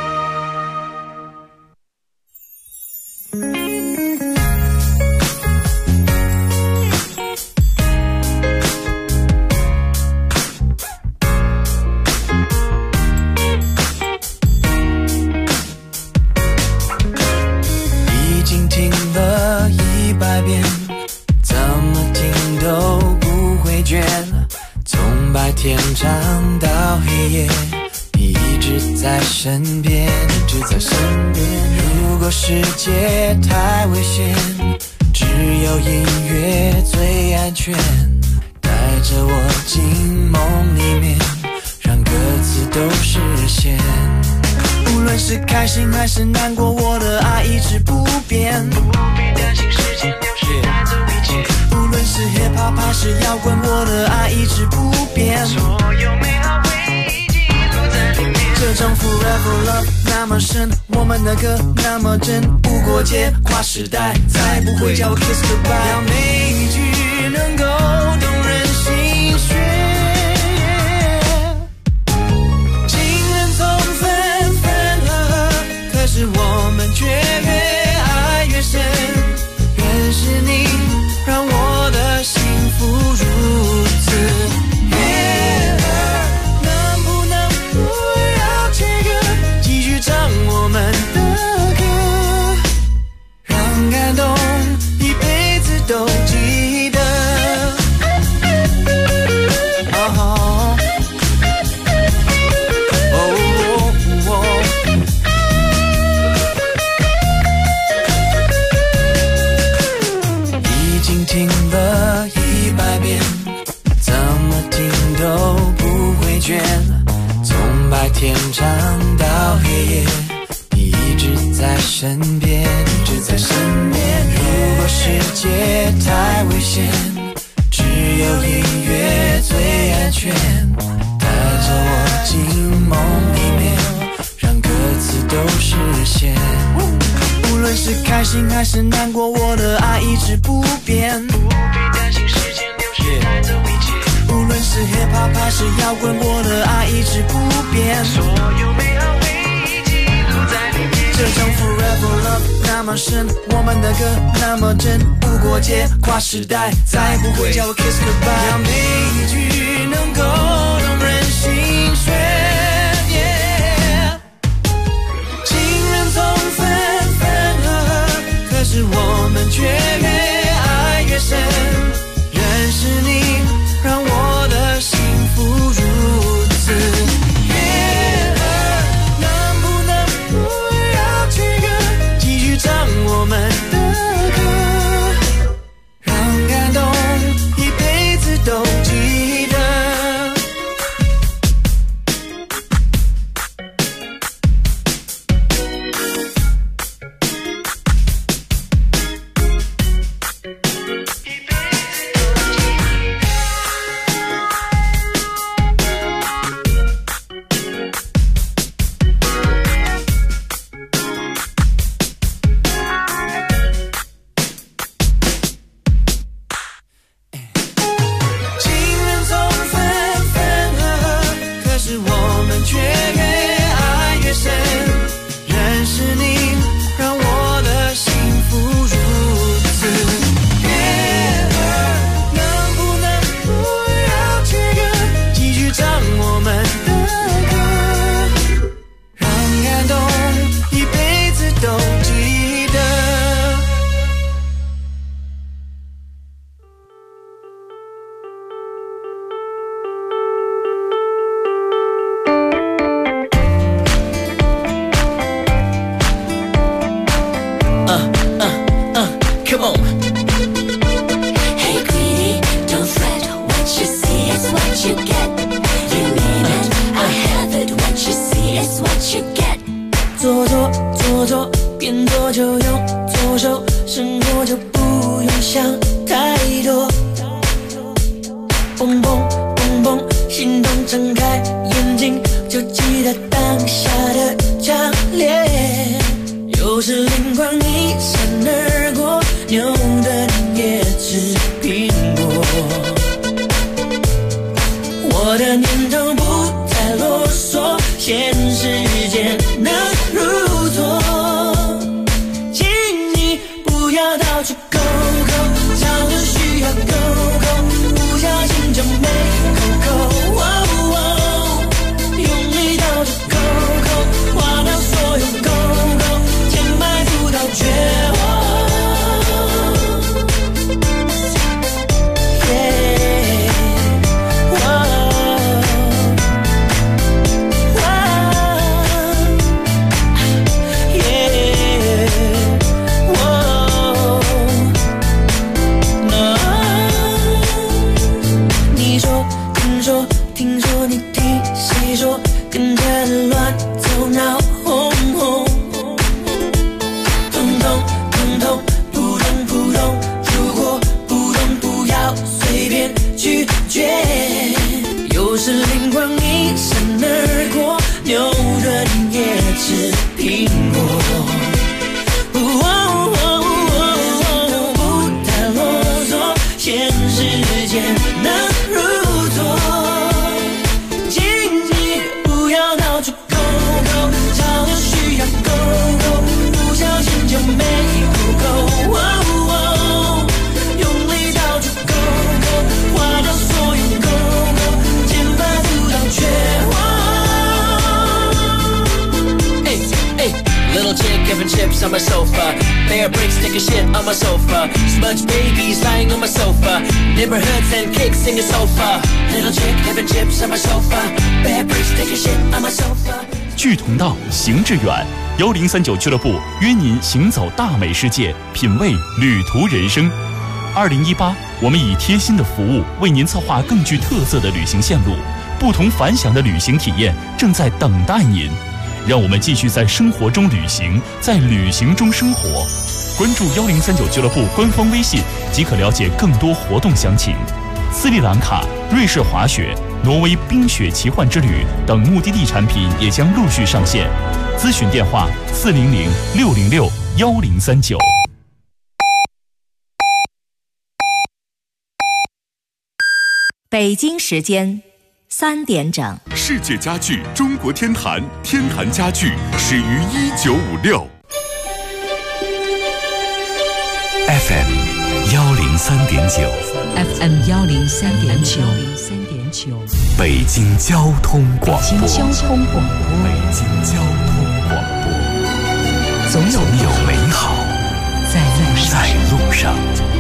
已经听了100遍，怎么听都不会倦，从白天长到黑夜，你一直在身边，一直在身边。如果世界太危险，只有音乐最安全，带着我进梦里面，让歌词都实现。无论是开心还是难过，我的爱一直不变，不必担心时间流逝带走一切。无论是 hip hop 还是摇滚，我的爱一直不变，所有美好回忆记录在里面。这种 forever love 那么深，我们的歌那么真，无国界跨时代，再不会叫我 kiss goodbye。要每一句能够动人心弦，情人总分分合合，可是我们却越爱越深。愿是你让我的幸福如此悦耳，能不能不要这个，继续唱我们的歌，让感动一辈子都记得。已经听了100遍，怎么听都不会倦，从白天长到黑夜，你一直在身边，一直在身边。如果世界太危险，只有音乐最安全，带着我进梦里面，让歌词都实现。无论是开心还是难过，我的爱一直不变，不必担心时间流逝带走一切。无论是 hip hop 还是摇滚，我的爱一直不变，所有美好回忆记录在里面。这种 forever love love 那么深，我们的歌那么真，无国界跨时代，再不会叫我 kiss goodbye。让每一句能够动人心弦。情人总分分合合，可是我们却越爱越深。认识你，让我的幸福如此悦耳。能不能不要去歌，继续唱我们的歌，让感动一辈子都记得。 On my sofa, bear bricks, take a shit on my sofa. Smudge babies lying on my sofa. Neighborhoods and cakes in the sofa. Little chick having chips on my sofa. Bear bricks, take a shit on my sofa. 志同道，行致远。1039俱乐部约您行走大美世界，品味旅途人生。2018，我们以贴心的服务为您策划更具特色的旅行线路，不同凡响的旅行体验正在等待您。让我们继续在生活中旅行，在旅行中生活。关注1039俱乐部官方微信即可了解更多活动详情。斯里兰卡、瑞士滑雪、挪威冰雪奇幻之旅等目的地产品也将陆续上线。咨询电话400-606-1039。 北京时间3点整。 世界家具中国天坛，天坛家具始于1956。 FM 103.9 FM 103.9 北京交通广播。 北京交通广播。总有美好在路上。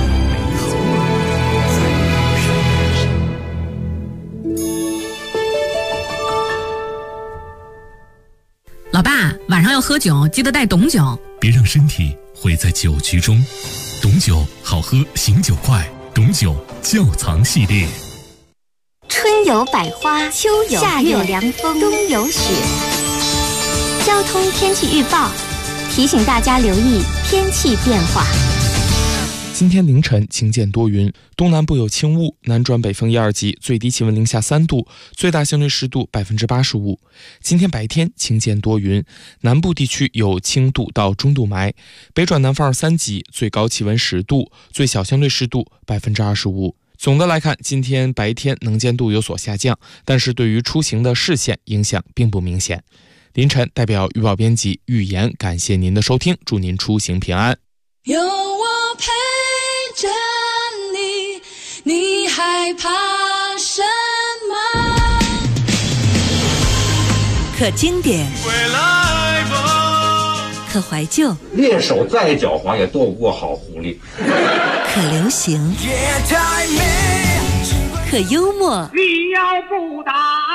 老爸，晚上要喝酒，记得带董酒。 别让身体毁在酒局中。董酒好喝，醒酒快。董酒窖藏系列。 春有百花，秋有夏有凉风，冬有雪。交通天气预报提醒大家留意天气变化。 今天凌晨晴间多云，东南部有轻雾，南转北风1、2级，最低气温零下3度，最大相对湿度85%。今天白天晴间多云，南部地区有轻度到中度霾，北转南风2、3级，最高气温10度，最小相对湿度25%。总的来看，今天白天能见度有所下降，但是对于出行的视线影响并不明显。凌晨代表预报编辑预言感谢您的收听，祝您出行平安。 有我陪着你，你害怕什么？ 可经典，可怀旧， 猎手再狡猾也斗不过好狐狸。 可流行，可幽默。 你要不打，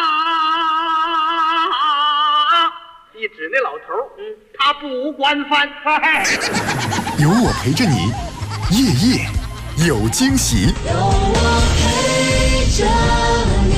一指那老头，他不惯犯。 有我陪着你，夜夜有惊喜。 有我陪着你。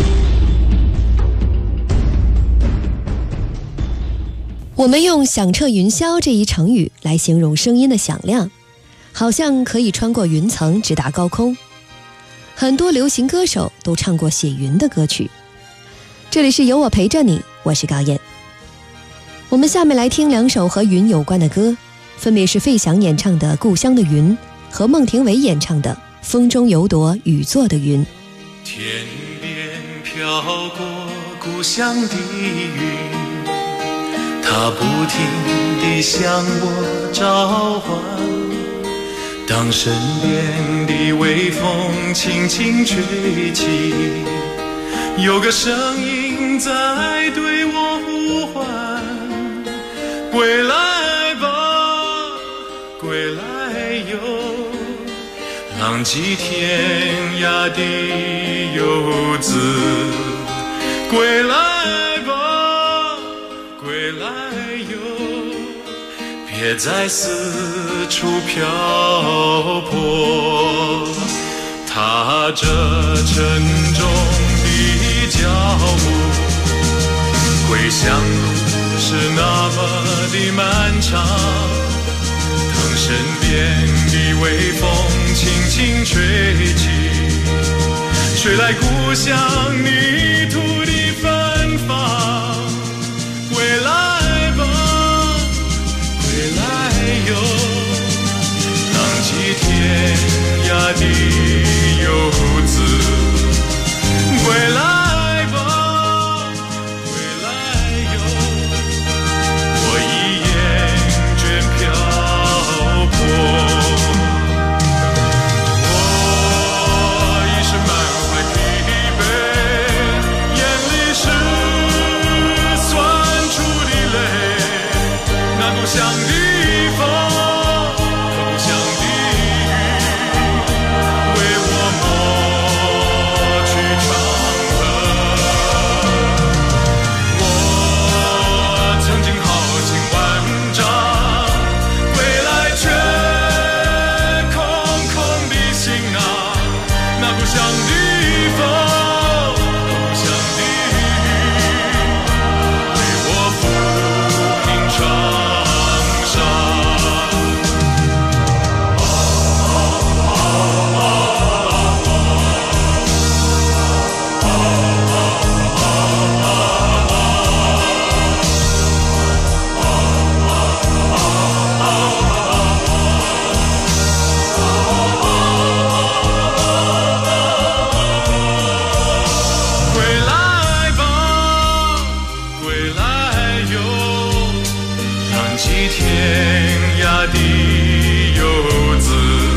我们用响彻云霄这一成语来形容声音的响亮，好像可以穿过云层直达高空。很多流行歌手都唱过写云的歌曲。这里是有我陪着你，我是高燕。我们下面来听2首和云有关的歌，分别是费翔演唱的《故乡的云》和孟庭苇演唱的《风中有朵雨做的云》。 天边飘过故乡的云，它不停地向我召唤，当身边的微风轻轻吹起，有个声音在对我呼唤，归来吧，归来哟，浪迹天涯的游子，归来吧，归来哟，别再四处漂泊。踏着沉重的脚步，归乡路是那么的漫长，当身边的微风轻轻吹起，吹来故乡泥土的芬芳，归来吧，归来哟，浪迹天涯的游子，归来吧，归来哟，我已厌倦漂泊，我一身满怀疲惫，眼里是酸楚的泪，那故乡的风，故乡的雨，为我抹去长河。我曾经豪情万丈，归来却空空的行囊，那故乡的风，故乡的雨，为我抚平创伤。归来吧，归来哟，浪迹天涯的游子。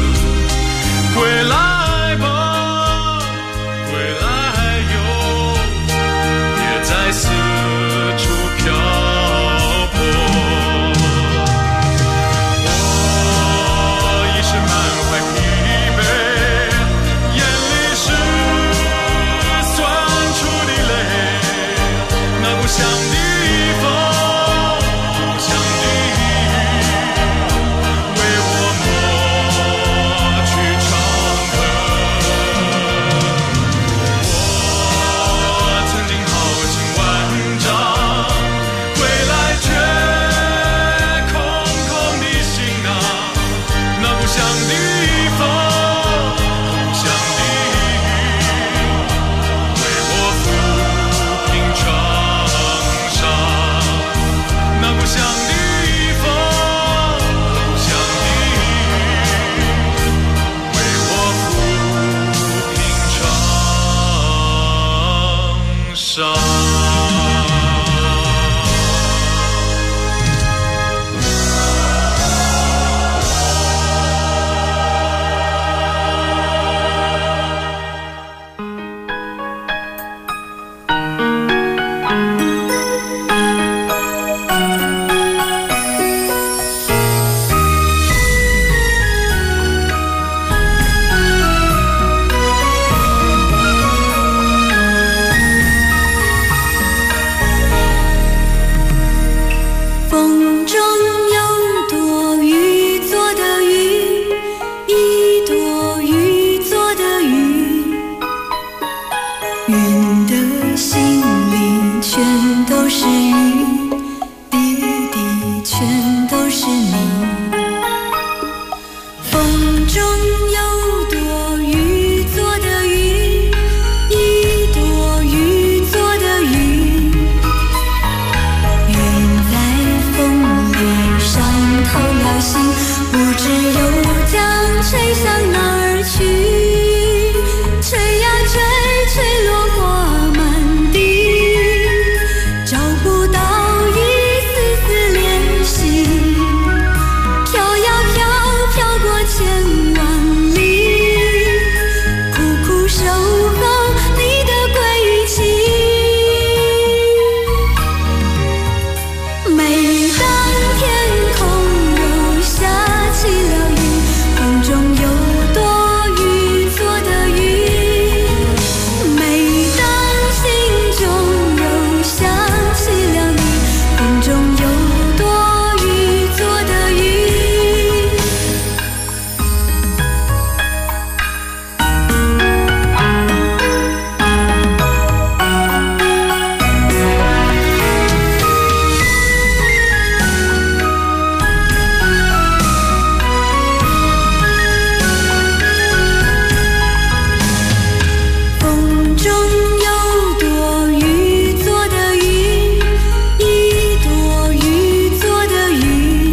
知又将吹向哪儿去，吹呀吹，吹落花满地，找不到一丝丝联系，飘呀飘，飘过千万里，苦苦守候你的归期。每当天空又下起了雨，风中有多雨做的云，每当心中又想起了你，风中有多雨做的云。风中有多雨做的云，一朵雨做的云，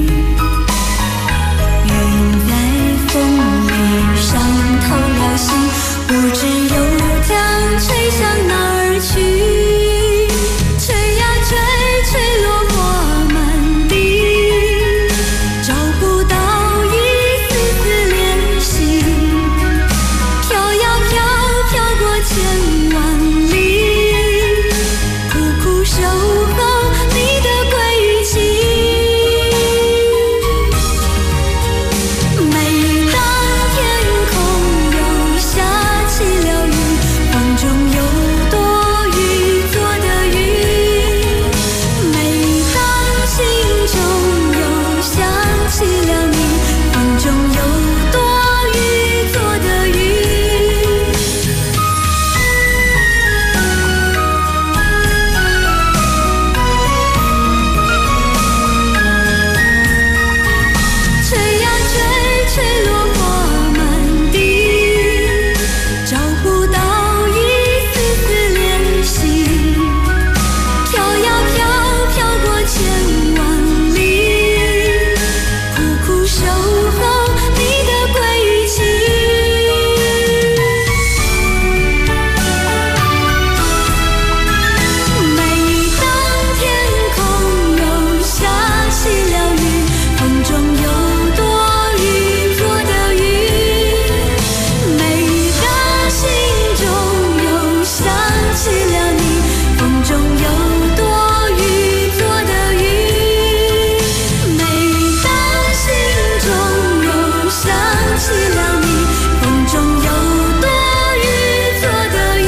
云在风里伤透了心，不知又将吹向哪儿去，吹呀吹，吹落花满地，找不到一丝丝联系，飘呀飘，飘过千万里，苦苦守候你的归期。每当天空又下起了雨，风中有多雨做的云，每当心中又想起了你，风中有多雨做的云。吹呀吹，吹落花满地，找不到一丝丝联系，飘呀飘，飘过千万里，苦苦守候你的归期。每当天空又下起了雨，风中有多雨做的云，每当心中又想起了你，风中有多雨做的云，每当心中又想起了你，风中有多雨做的云。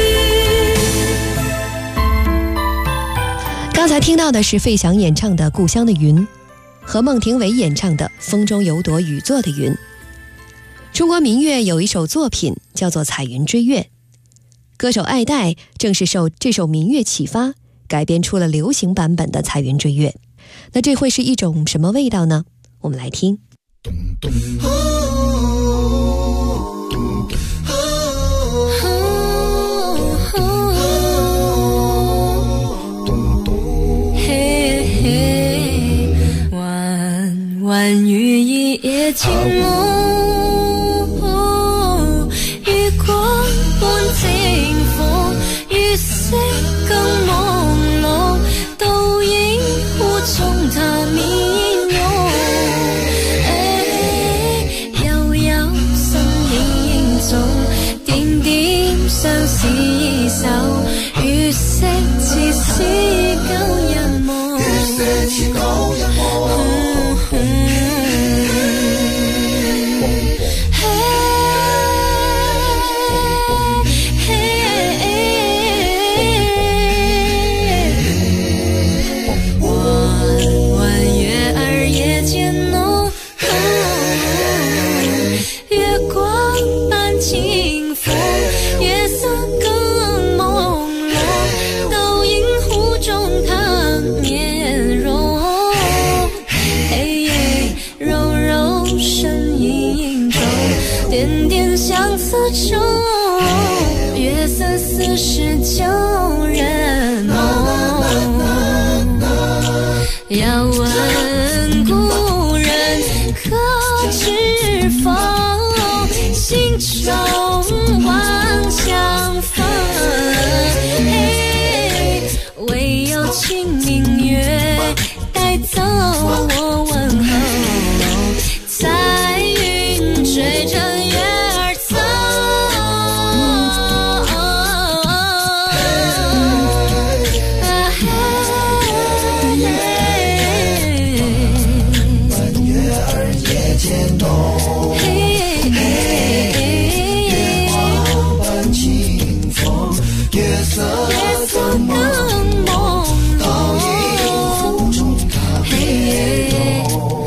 刚才听到的是费翔演唱的《故乡的云》，和孟庭苇演唱的《风中有朵雨做的云》。中国民乐有一首作品叫做《彩云追月》，歌手艾代正是受这首民乐启发，改编出了流行版本的《彩云追月》。那这会是一种什么味道呢？我们来听。 嘿嘿，弯弯雨一夜静梦，月光伴清风，月色更朦朧，倒映湖中她面容。悠悠身影中，點點相思手，月色似是舊日夢。月色似舊日夢。点点相思中，月色似是旧人梦。要问故人可中望相逢，唯有清明月带走我问候，彩云追着月儿走。 月儿夜渐浓，月光伴清风，月色更朦胧，倒影风中它别动，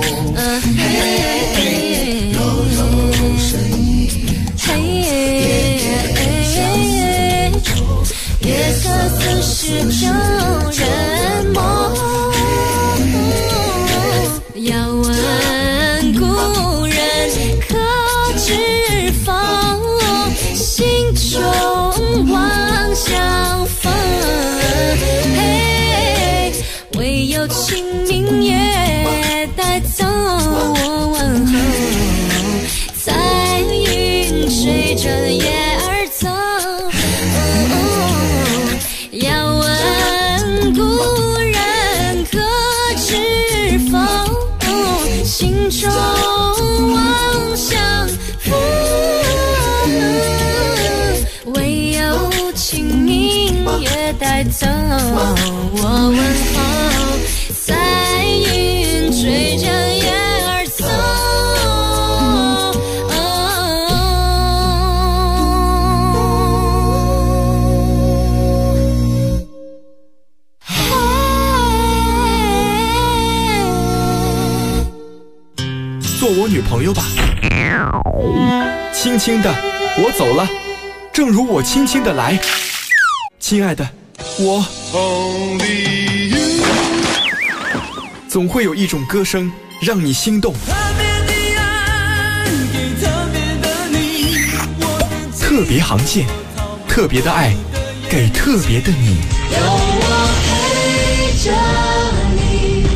柔柔身影， 月色似是旧人梦。要问故人可知否，心中望相逢，唯有清明月带走我问候，彩云追着月儿走。要问故人可知否，心中望相逢，唯有清明月带走我问候，彩云追着月儿走。 做我女朋友吧。轻轻的，我走了，正如我轻轻的来。亲爱的，我总会有一种歌声让你心动。特别航线，特别的爱，给特别的你。 有我陪着你。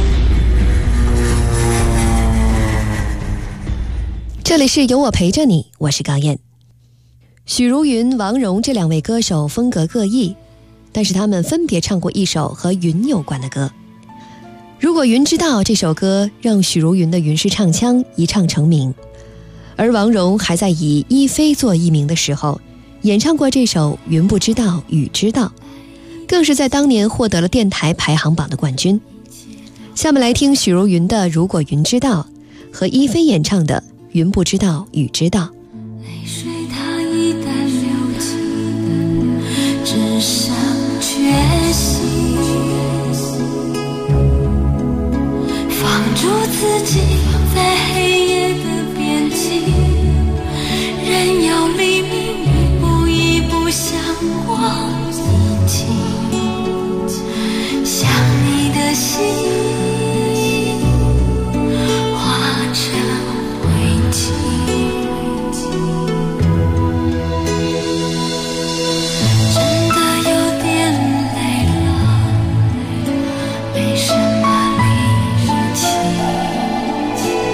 这里是有我陪着你，我是高燕。许茹芸、王蓉这两位歌手风格各异，但是他们分别唱过一首和云有关的歌。如果云知道这首歌让许茹芸的云式唱腔一唱成名，而王蓉还在以一菲做艺名的时候演唱过这首云不知道雨知道，更是在当年获得了电台排行榜的冠军。下面来听许茹芸的如果云知道和一菲演唱的云不知道雨知道。 泪水它一旦流尽，只剩决心，放逐自己在黑夜的边际，任由黎明一步一步向我逼近，想你的心化成灰烬。真的有点累了，没什么力气，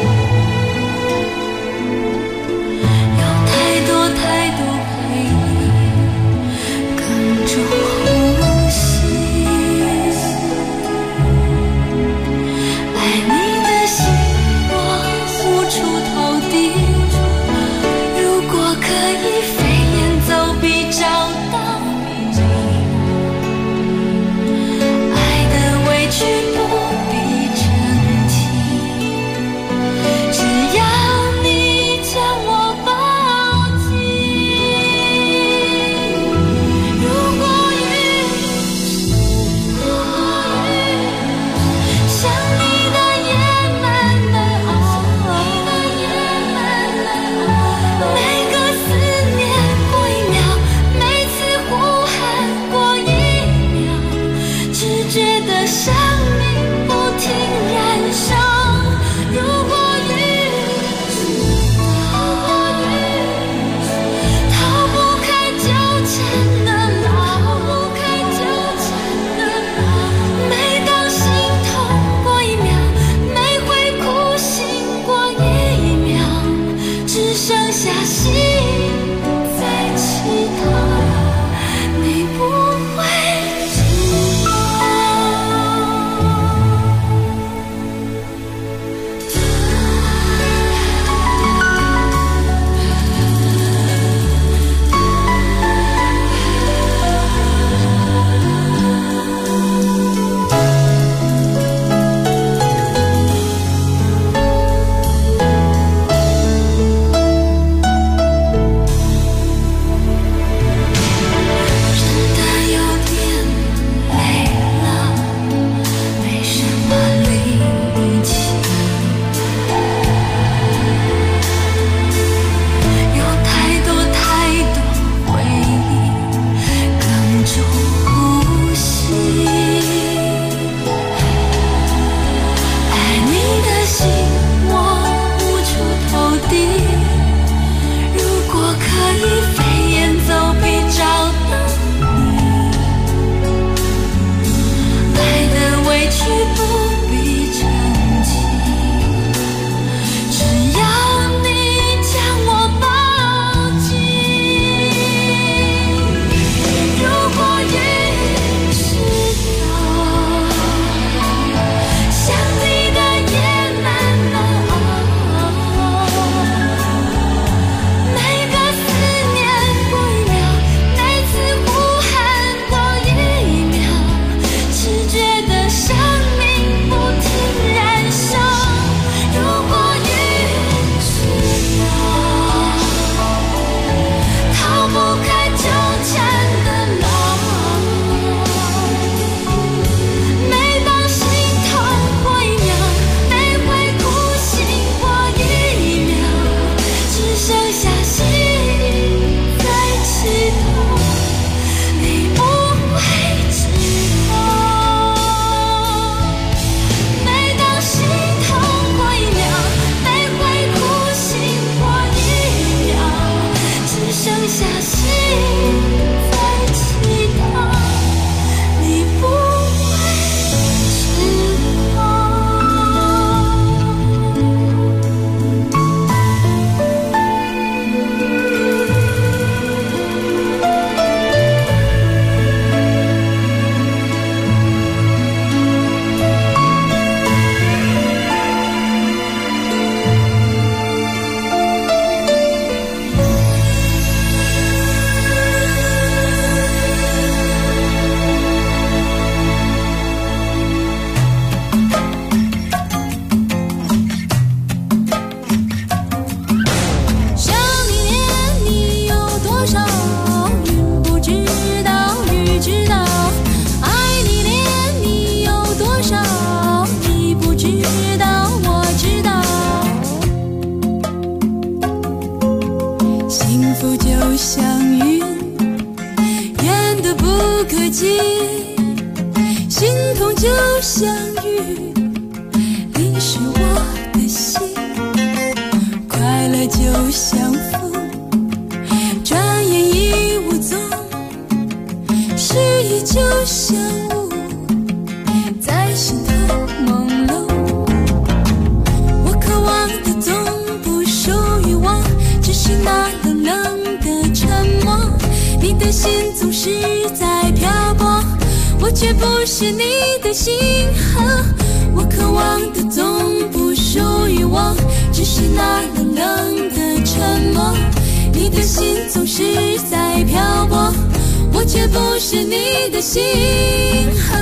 是我的心，快乐就像风，转眼已无踪，失意就像雾，在心头朦胧。我渴望的总不属于我，只是那冷冷的沉默。你的心总是在漂泊，我却不是你的星河。我渴望的总不属于我，只是那冷冷的沉默。你的心总是在漂泊，我却不是你的星河。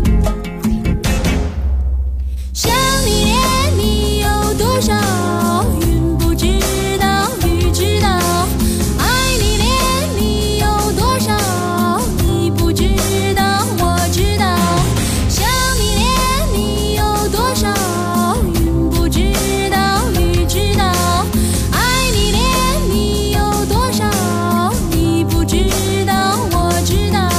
想你恋你有多少，云不知道雨知道，爱你恋你有多少，你不知道我知道。想你恋你有多少，云不知道雨知道，爱你恋你有多少，你不知道我知道。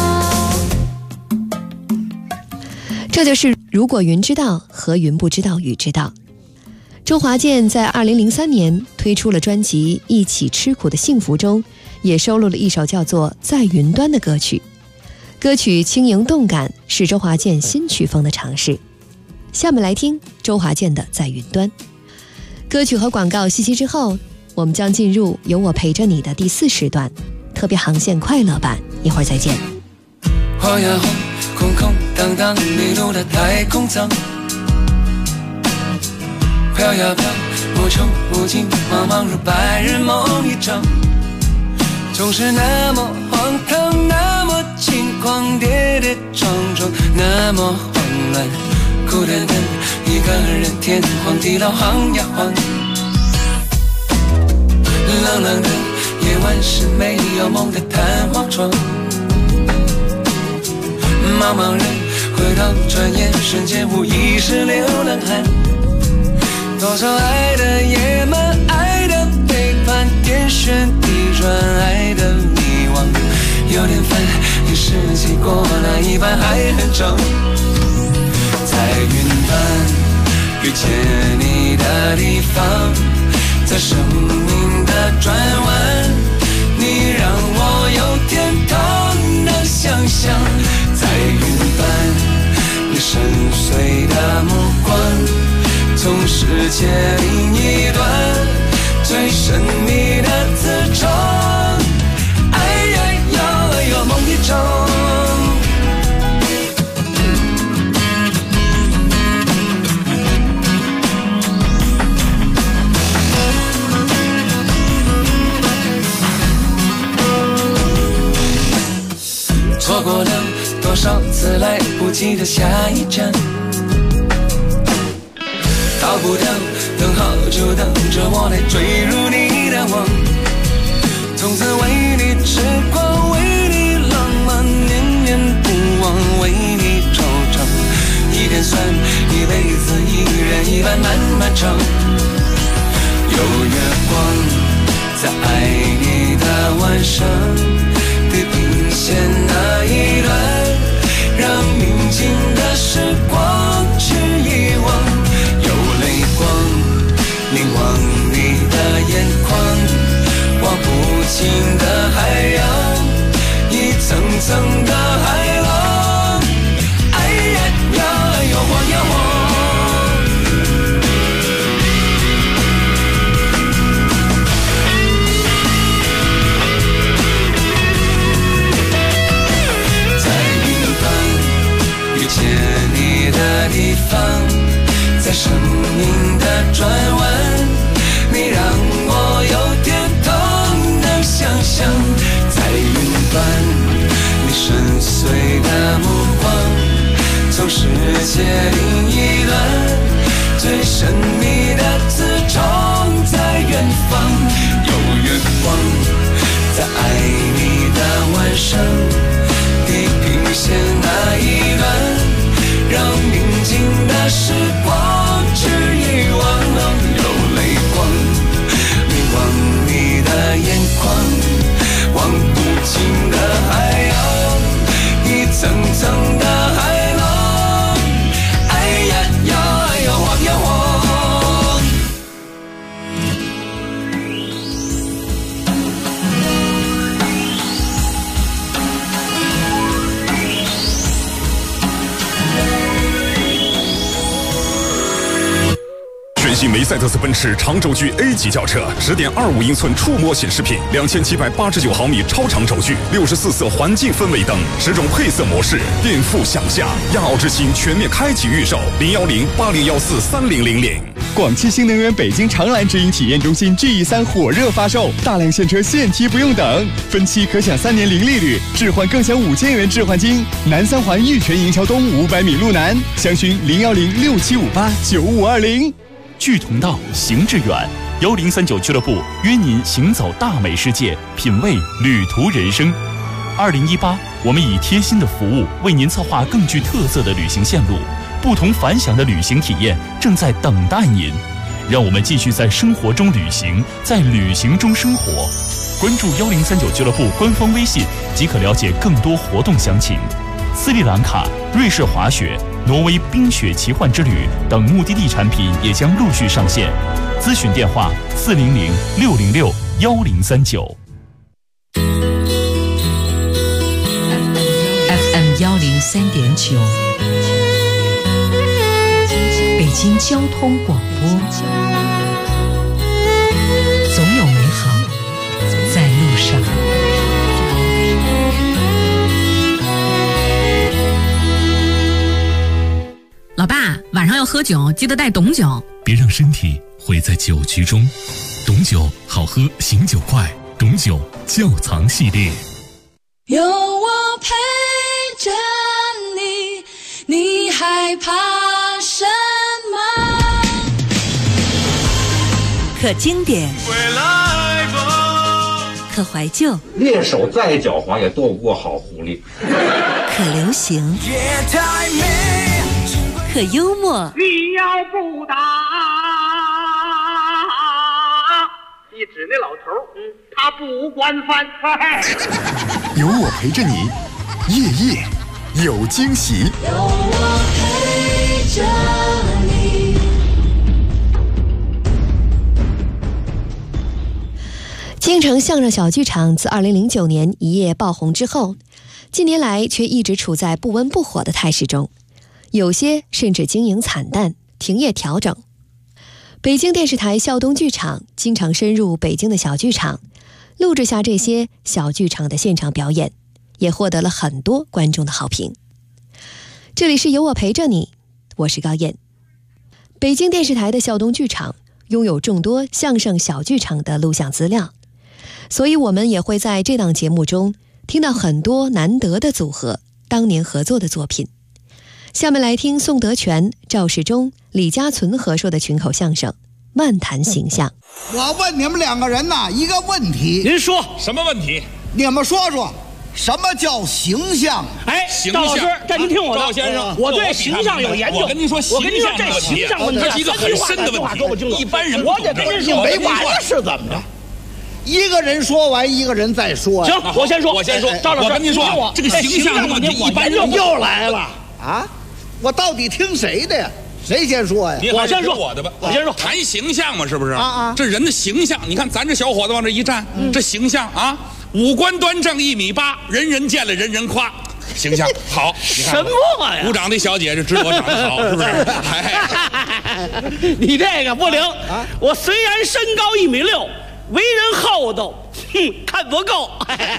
这就是如果云知道和云不知道雨知道。周华健在2003年推出了专辑《一起吃苦的幸福》中，也收录了一首叫做《在云端》的歌曲。歌曲轻盈动感，是周华健新曲风的尝试。下面来听周华健的《在云端》。歌曲和广告信息之后，我们将进入有我陪着你的第4时段，特别航线快乐版。一会儿再见。 晃呀晃，空空荡荡，迷路的太空舱，飘呀飘，无穷无尽，茫茫如白日梦一场，总是那么荒唐，那么轻狂，跌跌撞撞，那么慌乱，孤单单一个人，天荒地老晃呀晃。冷冷的夜晚是没有梦的弹簧床，茫茫人回头转眼，瞬间无意识流浪汉。多少爱的野蛮，爱的背叛，天旋地转，爱的迷惘。有点烦，一世纪过了一半还很长。在云端遇见你的地方，在生命的转弯，你让我有天堂的想象。在云端，你深邃的目光，从世界另一端，最神秘的磁场。哎呀呀，有梦一场。错过了多少次来不及的下一站，逃不掉，等好久等着我来坠入你的网。从此为你痴狂，为你浪漫，念念不忘，为你惆怅。一点酸，一辈子一人一半，漫漫长。有月光在爱你的晚上，地平线那一端，让宁静的时光去遗忘。有泪光凝望你的眼眶，望不尽的海洋，一层层的海浪。哎呀呀，又晃呀晃。地方，在生命的转弯，你让我有天堂的想象。在云端，你深邃的目光，从世界另一端，最神秘的磁场在远方。有月光在爱你的晚上，地平线那一端，让宁静的时光去遗忘。有泪光凝望你的眼眶，望不尽的海洋，一层层的海浪。哎呀呀，又晃呀晃。 系梅赛德斯奔驰长轴距 A 级轿车，10.25英寸触摸显示屏，2789毫米超长轴距，64色环境氛围灯，10种配色模式，颠覆想象。亚奥之星全面开启预售，01080143000。 广汽新能源北京长蓝直营体验中心 GE3 火热发售，大量现车现提不用等，分期可享3年零利率，置换更享5000元置换金。南三环玉泉营桥东500米路南，详询01067589520。 志同道，行致远，1039俱乐部约您行走大美世界，品味旅途人生。2018，我们以贴心的服务为您策划更具特色的旅行线路，不同凡响的旅行体验正在等待您。让我们继续在生活中旅行，在旅行中生活。关注1039俱乐部官方微信即可了解更多活动详情。斯里兰卡、瑞士滑雪、挪威冰雪奇幻之旅等目的地产品也将陆续上线。咨询电话400-606-1039。 FM 103.9，北京交通广播，总有美好在路上。 老爸，晚上要喝酒，记得带董酒。 别让身体毁在酒局中。董酒好喝，醒酒快。董酒窖藏系列。 有我陪着你，你害怕什么？ 可经典，可怀旧， 猎手再狡猾也斗不过好狐狸。 可流行，可幽默。 你要不打，一指那老头，他不惯犯。 有我陪着你，夜夜有惊喜。 有我陪着你。 京城相声小剧场自2009年一夜爆红之后，近年来却一直处在不温不火的态势中，有些甚至经营惨淡，停业调整。北京电视台孝东剧场经常深入北京的小剧场，录制下这些小剧场的现场表演，也获得了很多观众的好评。这里是有我陪着你，我是高燕。北京电视台的孝东剧场拥有众多相声小剧场的录像资料，所以我们也会在这档节目中听到很多难得的组合当年合作的作品。下面来听宋德全、赵世忠、李家存合说的群口相声《漫谈形象》。 我问你们两个人呐一个问题， 您说什么问题？ 你们说说，什么叫形象？ 哎，赵老师，这您听我的，赵先生，我对形象有研究。我跟您说，这形象问题，它是一个很深的问题，一般人我得跟您说， 没完了是怎么着？一个人说完，一个人再说。 行，我先说，赵老师， 我跟您说， 这个形象问题，一般人又来了啊！我到底听谁的呀？谁先说呀？ 我先说我的吧。 我先说， 谈形象嘛，是不是？ 这人的形象，你看咱这小伙子往这一站，这形象啊，五官端正1.8米，人人见了人人夸，形象好。 什么呀？ 鼓掌的小姐就知道我长得好，是不是？ 你这个不灵啊！我虽然身高1.6米，为人厚道。看不够。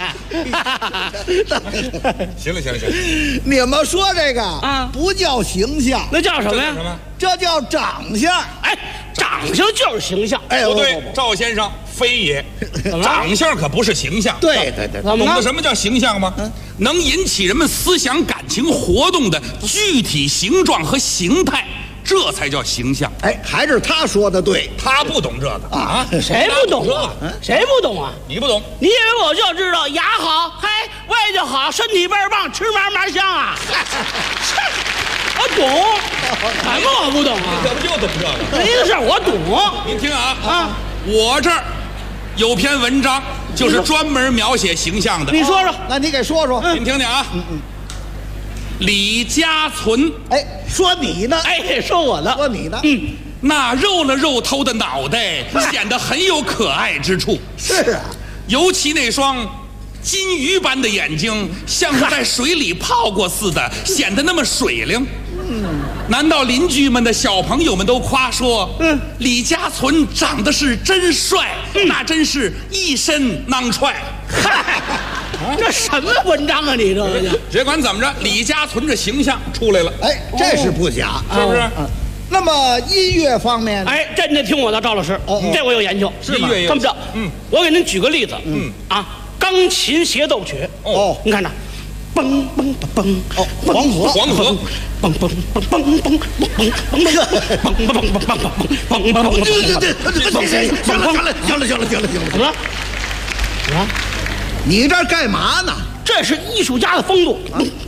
行了， 你们说这个啊，不叫形象， 那叫什么呀？ 这叫长相。 哎，长相就是形象。 哎，不对，赵先生非也，长相可不是形象。 对， 懂得什么叫形象吗？能引起人们思想感情活动的具体形状和形态。这才叫形象。 哎，还是他说的对， 他不懂这个啊？ 谁不懂啊？谁不懂啊？ 你不懂？ 你以为我就知道牙好，嘿，胃就好，身体倍儿棒，吃嘛嘛香啊？我懂，怎么我不懂啊？ 这不就懂这个？ 这个事儿我懂。 您听啊，我这儿有篇文章，就是专门描写形象的。 你说说， 那你给说说。 您听听啊。李家存， 哎，说你呢？ 哎，说我呢？ 说你呢？ 那肉了肉头的脑袋显得很有可爱之处。 是啊， 尤其那双金鱼般的眼睛，像是在水里泡过似的，显得那么水灵。 难道邻居们的小朋友们都夸说，李家存长得是真帅，那真是一身囊踹。 这什么文章啊？你这个别管怎么着，李家存这形象出来了。 哎，这是不假， 是不是？ 那么音乐方面， 哎，这你得听我的，赵老师，这我有研究， 是吗？ 这么着，我给您举个例子，钢琴协奏曲，你看着，嘣嘣嘣嘣， 黄河， 嘣嘣嘣嘣嘣嘣嘣嘣嘣嘣嘣嘣嘣嘣嘣， 行了， 怎么了？ 你这干嘛呢？ 这是艺术家的风度，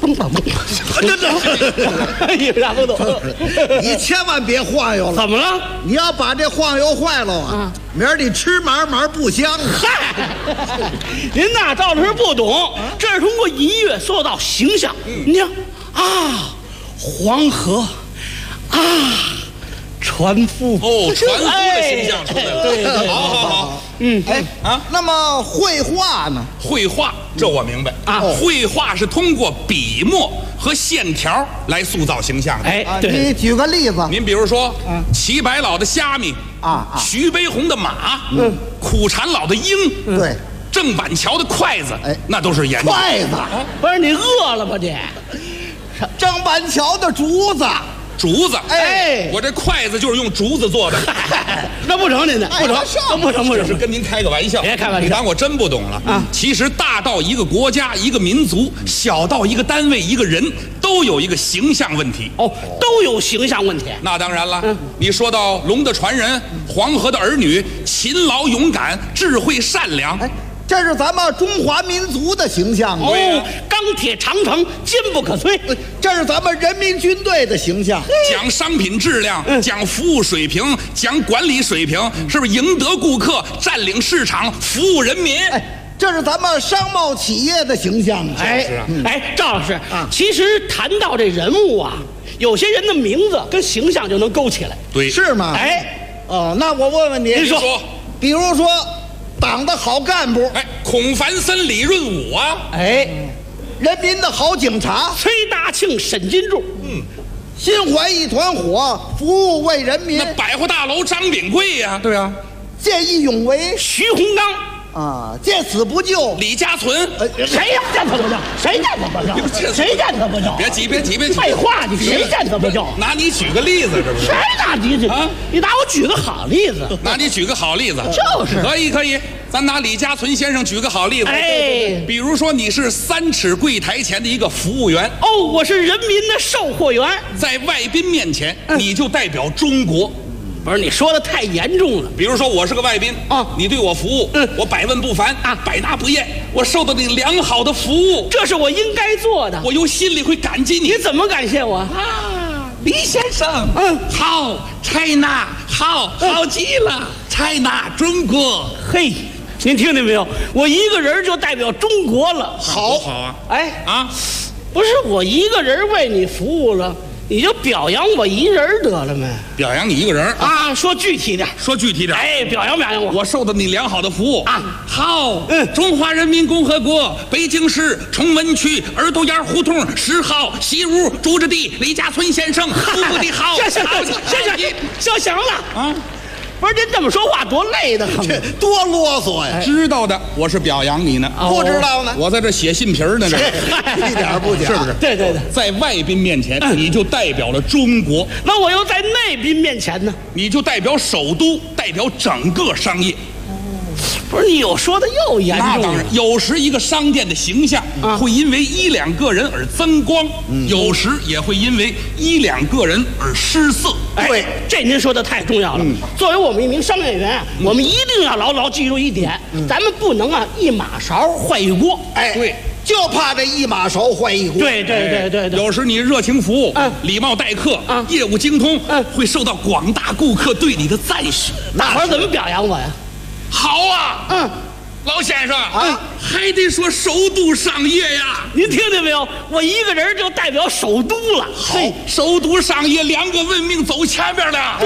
艺术家风度， 你千万别晃悠了。 怎么了？ 你要把这晃悠坏了啊，明儿你吃嘛不香。 嗨，您呐，赵老师不懂，这是通过音乐塑造形象。你看啊，黄河啊，船夫船夫的形象出来了。 对， 好。 那么绘画呢？ 绘画这我明白啊，绘画是通过笔墨和线条来塑造形象的。 哎， 你举个例子。 您比如说，齐白老的虾米徐悲鸿的马，苦禅老的鹰， 对， 郑板桥的筷子，那都是研究。 筷子， 不是你饿了吧你？ 郑板桥的竹子。 竹子，我这筷子就是用竹子做的， 那不成，您的不成， 这是跟您开个玩笑， 别开玩笑， 你当我真不懂了啊！其实大到一个国家、一个民族，小到一个单位、一个人，都有一个形象问题。 都有形象问题。 那当然了，你说到龙的传人、黄河的儿女，勤劳勇敢、智慧善良。 这是咱们中华民族的形象钢铁长城坚不可摧。 这是咱们人民军队的形象， 讲商品质量，讲服务水平，讲管理水平，是不是赢得顾客，占领市场，服务人民？ 这是咱们商贸企业的形象。 赵老师其实谈到这人物啊，有些人的名字跟形象就能勾起来。 对， 是吗？那我问问你， 您说， 比如说。党的好干部， 孔繁森、李润武啊， 人民的好警察， 崔大庆、沈金柱， 心怀一团火，服务为人民。 那百货大楼张炳贵呀，对啊， 见义勇为徐洪刚啊，见死不救李家存。 谁呀？见死不救？谁见死不救？谁见死不救？ 别急！ 废话，你谁见死不救？ 拿你举个例子，这不是？ 谁拿你啊？你拿我举个好例子。 拿你举个好例子， 就是可以。咱拿李家存先生举个好例子，比如说你是3尺柜台前的一个服务员， 我是人民的售货员， 在外宾面前，你就代表中国。 不是你说的太严重了。 比如说我是个外宾你对我服务，我百问不烦百答不厌，我受到你良好的服务， 这是我应该做的， 我由心里会感激你。 你怎么感谢我李先生，好 ，China， 好极了 ，China， 中国， 嘿。您听见没有？我一个人就代表中国了， 好啊！ 不是我一个人为你服务了，你就表扬我一人得了没？ 表扬你一个人啊？说具体点，表扬我， 我受到你良好的服务好，中华人民共和国北京市崇文区耳朵眼胡同10号西屋住着地李家存先生，服务的好， 行了不是您这么说话多累的很， 多啰嗦呀！ 知道的，我是表扬你呢； 不知道呢， 我在这写信皮呢。这一点不假， 是不是？ 对， 在外宾面前，你就代表了中国； 那我又在内宾面前呢， 你就代表首都，代表整个商业。 不是你有说的又严重了。 那当然，有时一个商店的形象会因为1、2个人而增光，有时也会因为1、2个人而失色。 对，这您说的太重要了。作为我们一名商业员，我们一定要牢牢记住一点，咱们不能一马勺坏一锅。 对。 就怕这一马勺坏一锅。 对。 有时你热情服务，礼貌待客，业务精通，会受到广大顾客对你的赞许。 大伙儿怎么表扬我呀？ 好啊，老先生还得说首都商业呀。 您听见没有？我一个人就代表首都了。 好，首都商业2个文明走前边了。 对，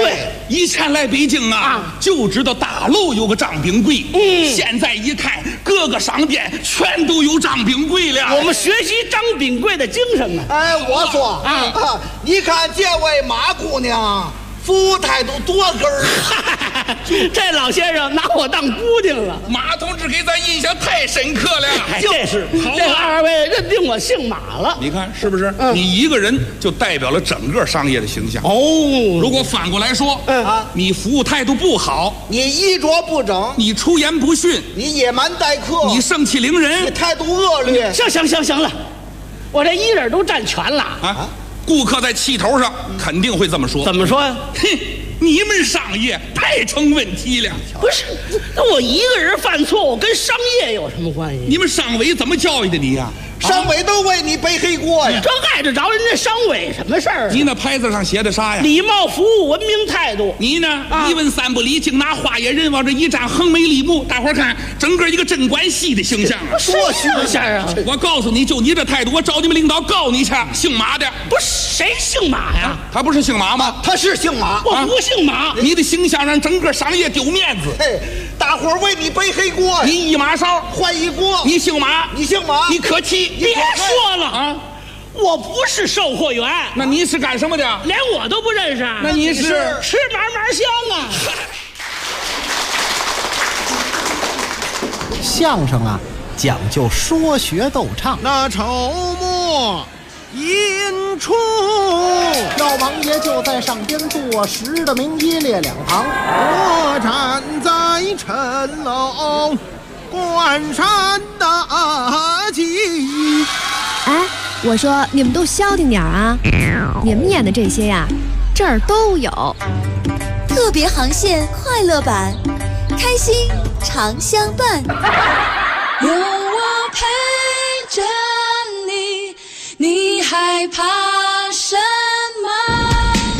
以前来北京啊，就知道大楼有个张秉贵。现在一看，各个商店全都有张秉贵了。 我们学习张秉贵的精神啊！ 哎，我说你看这位马姑娘。服务态度多根儿， 这老先生拿我当姑娘了。 马同志给咱印象太深刻了， 就是这二位认定我姓马了。 你看是不是？你一个人就代表了整个商业的形象。如果反过来说，你服务态度不好， 你衣着不整， 你出言不逊， 你野蛮待客， 你盛气凌人， 你态度恶劣。 行了，我这一人都占全了啊！顾客在气头上肯定会这么说。 怎么说呀？ 哼，你们商业太成问题了。 不是，那我一个人犯错，我跟商业有什么关系？ 你们商委怎么教育的你呀？ 商委都为你背黑锅呀！ 这碍得着人家商委什么事儿？ 你那牌子上写的啥呀？ 礼貌服务，文明态度。 你呢？一问三不理，净拿花野人往这一站，横眉立目。大伙儿看，整个一个镇关西的形象啊！ 多形象啊！ 我告诉你，就你这态度，我找你们领导告你去。姓马的， 不是谁姓马呀？ 他不是姓马吗？ 他是姓马， 我不姓马。 你的形象让整个商业丢面子。 嘿，大伙儿为你背黑锅。 你一马勺换一锅。 你姓马， 你姓马， 你可气？ 别说了啊！我不是售货员， 那你是干什么的？ 连我都不认识。 那你是吃嘛嘛香啊！ 相声啊，讲究说学逗唱。 那筹末引出， 老王爷就在上边坐实的名一列两旁， 我站在城楼关山大吉。 哎，我说你们都消停点啊！你们演的这些呀，这儿都有。 特别航线快乐版，开心常相伴。 有我陪着你，你害怕什么？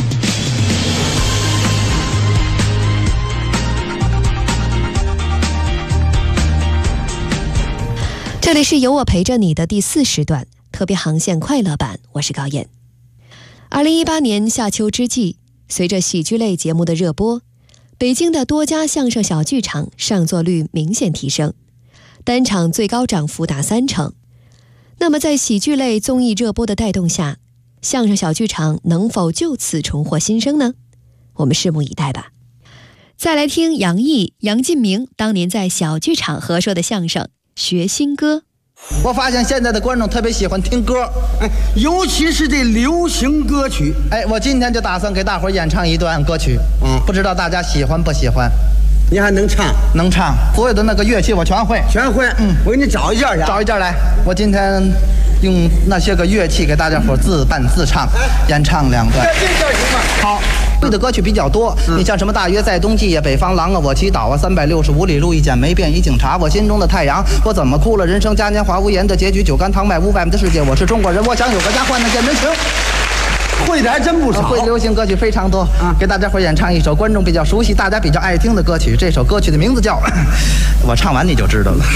这里是有我陪着你的第4时段，特别航线快乐版，我是高燕。2018年夏秋之际，随着喜剧类节目的热播，北京的多家相声小剧场上座率明显提升，单场最高涨幅达30%。那么在喜剧类综艺热播的带动下，相声小剧场能否就此重获新生呢？我们拭目以待吧。再来听杨毅、杨进明当年在小剧场合说的相声《学新歌》。 我发现现在的观众特别喜欢听歌， 尤其是这流行歌曲。 我今天就打算给大伙儿演唱一段歌曲，不知道大家喜欢不喜欢？ 你还能唱？ 能唱，所有的那个乐器我全会。 全会？我给你找一件去。 找一件来。我今天用那些个乐器给大家伙儿自伴自唱，演唱2段。 这件行吗？ 好。会的歌曲比较多，你像什么大约在冬季呀、北方狼啊、我祈祷啊、365里路一剪梅变一警察、我心中的太阳、我怎么哭了、人生嘉年华无言的结局、酒干倘卖无外面的世界、我是中国人、我想有个家、患难见真情。 会的还真不少， 会流行歌曲非常多给大家伙演唱一首观众比较熟悉、大家比较爱听的歌曲。这首歌曲的名字叫我唱完你就知道了。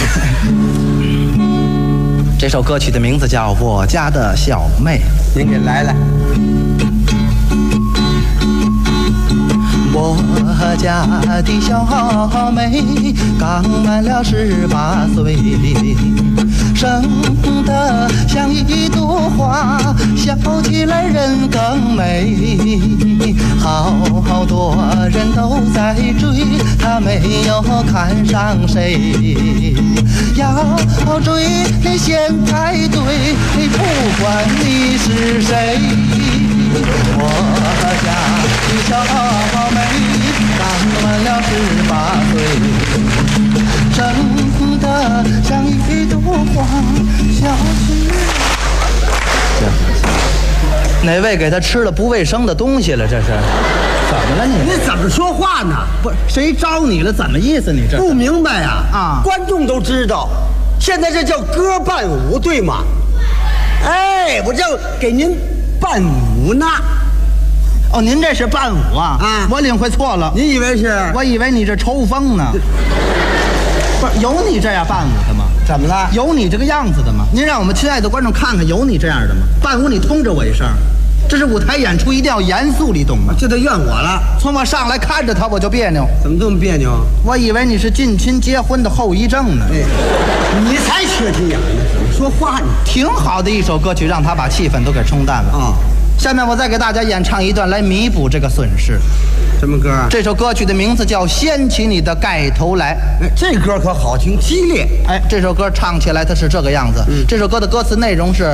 这首歌曲的名字叫《我家的小妹》， 您给来来。 我家的小妹刚满了18岁，生得像一朵花，笑起来人更美。好多人都在追，她没有看上谁。要追你先排队，不管你是谁。我家的小妹刚满了18岁，生得像一朵花，笑起。哪位给他吃了不卫生的东西了？这是怎么了你？ 你怎么说话呢？ 不是谁招你了？怎么意思？你这不明白呀？观众都知道，现在这叫歌伴舞，对吗？我这给您伴舞呢。 哦，您这是伴舞啊？我领会错了。 您以为是？ 我以为你这抽风呢。不是有你这样伴舞的吗？ 怎么了？ 有你这个样子的吗？您让我们亲爱的观众看看，有你这样的吗？伴舞你通知我一声。 这是舞台演出，一定要严肃，你懂吗？ 这得怨我了。 从我上来看着他，我就别扭。 怎么这么别扭？ 我以为你是近亲结婚的后遗症呢。 哎，你才缺心眼呢！怎么说话呢？ 挺好的一首歌曲，让他把气氛都给冲淡了啊。下面我再给大家演唱一段来弥补这个损失。 什么歌？ 这首歌曲的名字叫《掀起你的盖头来》。 哎，这歌可好听，激烈。 哎，这首歌唱起来它是这个样子。这首歌的歌词内容是：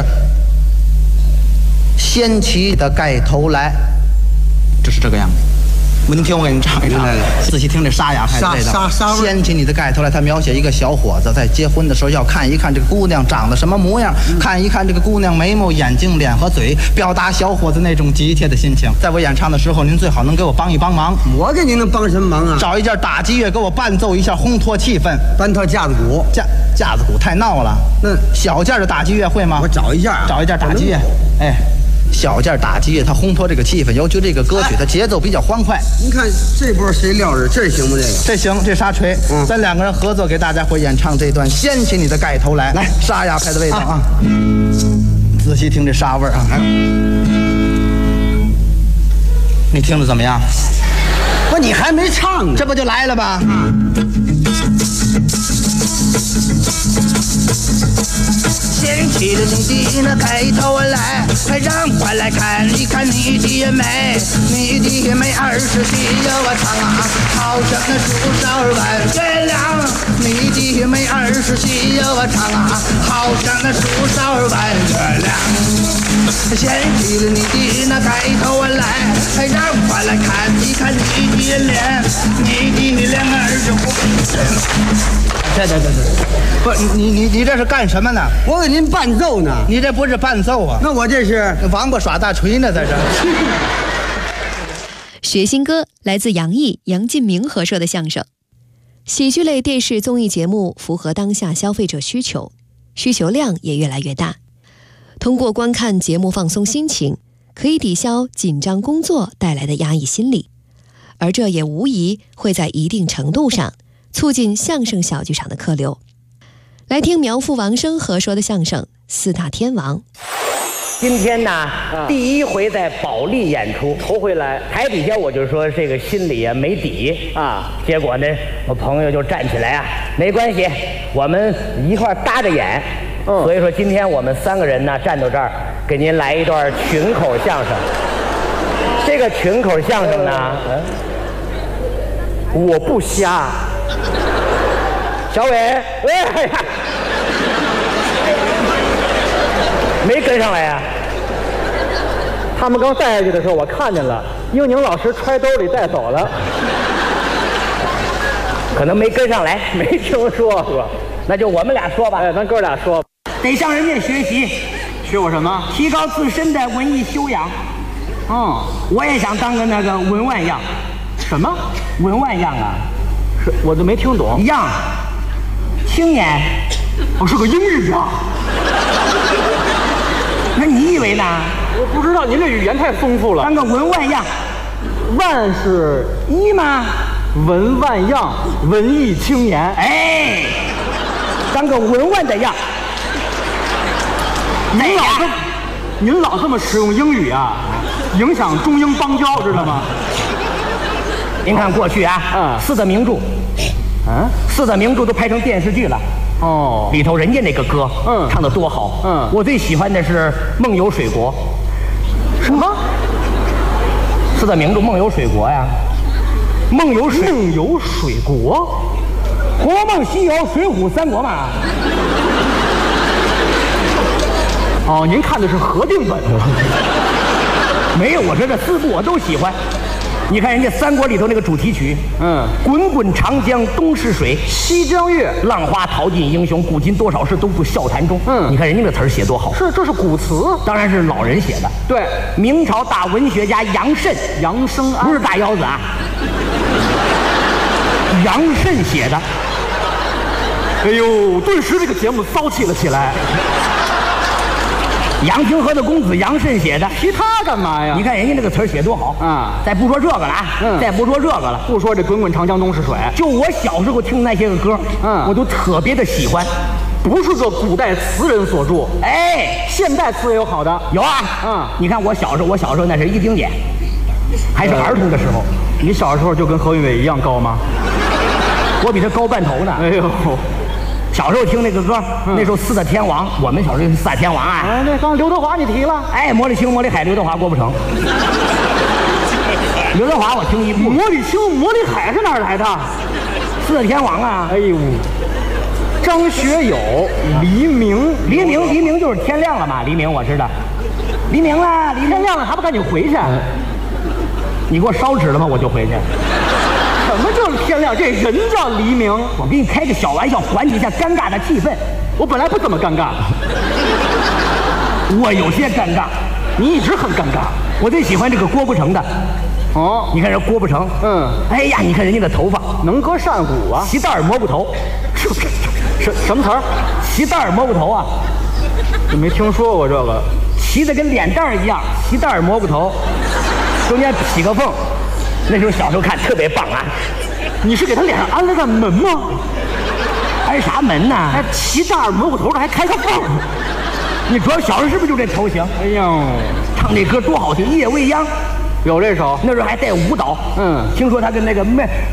掀起你的盖头来，就是这个样子。您听我给您唱一唱，仔细听这沙哑派的味道。掀起你的盖头来，他描写一个小伙子在结婚的时候要看一看这个姑娘长得什么模样，看一看这个姑娘眉毛、眼睛、脸和嘴，表达小伙子那种急切的心情。在我演唱的时候，您最好能给我帮一帮忙。 我给您能帮什么忙啊？ 找一件打击乐给我伴奏一下，烘托气氛。 搬套架子鼓， 架子鼓太闹了。那小件的打击乐会吗？ 我找一件， 找一件打击乐。哎。小件打击乐，它烘托这个气氛，尤其这个歌曲，它节奏比较欢快。 您看这波谁撂着？这行不？ 这行，这沙锤，咱两个人合作给大家伙演唱这段《掀起你的盖头来》。来，沙哑派的味道啊！仔细听这沙味儿啊！你听着怎么样？ 不，你还没唱呢， 这不就来了吧？掀起了你的那盖头来，快让我来看一看你的美，你的美20岁呀，我唱啊，好像那树梢弯月亮，你的美20岁呀，我唱啊，好像那树梢弯月亮。掀起了你的那盖头来，快让我来看一看你的脸，你的脸对，不，你这是干什么呢？ 我给您伴奏呢。 你这不是伴奏啊？ 那我这是王八耍大锤呢，在这。 学新歌来自杨毅、杨进明合说的相声。喜剧类电视综艺节目符合当下消费者需求，需求量也越来越大。通过观看节目放松心情，可以抵消紧张工作带来的压抑心理，而这也无疑会在一定程度上促进相声小剧场的客流。来听苗阜、王声合说的相声《四大天王》。 今天呢，第一回在保利演出，头回来台底下我就说这个心里啊没底啊，结果呢，我朋友就站起来啊，没关系，我们一块搭着演。所以说今天我们3个人呢站到这儿，给您来一段群口相声。这个群口相声呢，我不瞎。小伟，哎呀，没跟上来呀、 他们刚带下去的时候，我看见了，英宁老师揣兜里带走了， 可能没跟上来， 没听说过。 那就我们俩说吧。 哎，咱哥俩说， 得向人家学习， 学我什么？ 提高自身的文艺修养。我也想当个那个文玩样。 什么？ 文玩样啊？ 是，我都没听懂。 样，青年。 我是个英语样。 那你以为呢？ 我不知道，您这语言太丰富了。 当个文玩样， 万是一吗？ 文玩样，文艺青年。 哎，当个文玩的样。 您老这么使用英语啊，影响中英邦交，知道吗？ 您看过去啊，四大名著，四大名著都拍成电视剧了。里头人家那个歌，唱得多好。我最喜欢的是《梦游水国》。 什么？ 四大名著《梦游水国》呀？梦游水国，《红楼梦》《西游》《水浒》《三国》嘛。 您看的是合订本的。 没有，我说这4部我都喜欢。你看人家《三国》里头那个主题曲，滚滚长江东逝水， 西江月， 浪花淘尽英雄，古今多少事，都付笑谈中。你看人家这词儿写多好。 是，这是古词， 当然是老人写的。 对， 明朝大文学家杨慎， 杨生安， 不是大腰子啊，杨慎写的。 哎呦，顿时这个节目骚气了起来。 杨廷和的公子杨慎写的， 提他干嘛呀？ 你看人家那个词儿写多好啊！再不说这个了啊，再不说这个了， 不说这滚滚长江东逝水， 就我小时候听那些个歌，我都特别的喜欢。 不是个古代词人所著。 哎， 现代词也有好的， 有啊。你看我小时候那是一丁点，还是儿童的时候。 你小时候就跟何云伟一样高吗？ 我比他高半头呢。 哎呦， 小时候听那个歌，那时候四大天王，我们小时候四大天王啊。 那刚刘德华你提了， 哎，魔力青、魔力海、刘德华、郭富城。刘德华我听一部， 魔力青、魔力海是哪儿来的？ 四大天王啊！ 哎呦，张学友、黎明就是天亮了嘛？黎明我知道，黎明了， 天亮了还不赶紧回去？ 你给我烧纸了吗？我就回去。 什么叫天亮？这人叫黎明。 我给你开个小玩笑，缓解一下尴尬的气氛。 我本来不怎么尴尬， 我有些尴尬。 你一直很尴尬。 我最喜欢这个郭富城的。 哦， 你看人郭富城，哎呀，你看人家的头发能歌善舞啊， 齐袋儿蘑菇头， 什么词儿？ 齐袋儿蘑菇头啊， 就没听说过这个。 齐的跟脸蛋儿一样，齐袋儿蘑菇头，中间劈个缝。那时候小时候看特别棒啊。 你是给他脸上安了个门吗？ 安啥门呢？ 还齐袋儿蘑菇头的还开个缝。 你主要小时候是不是就这头型？ 哎呦， 唱这歌多好听，《夜未央》。 有这首， 那时候还带舞蹈。听说他跟那个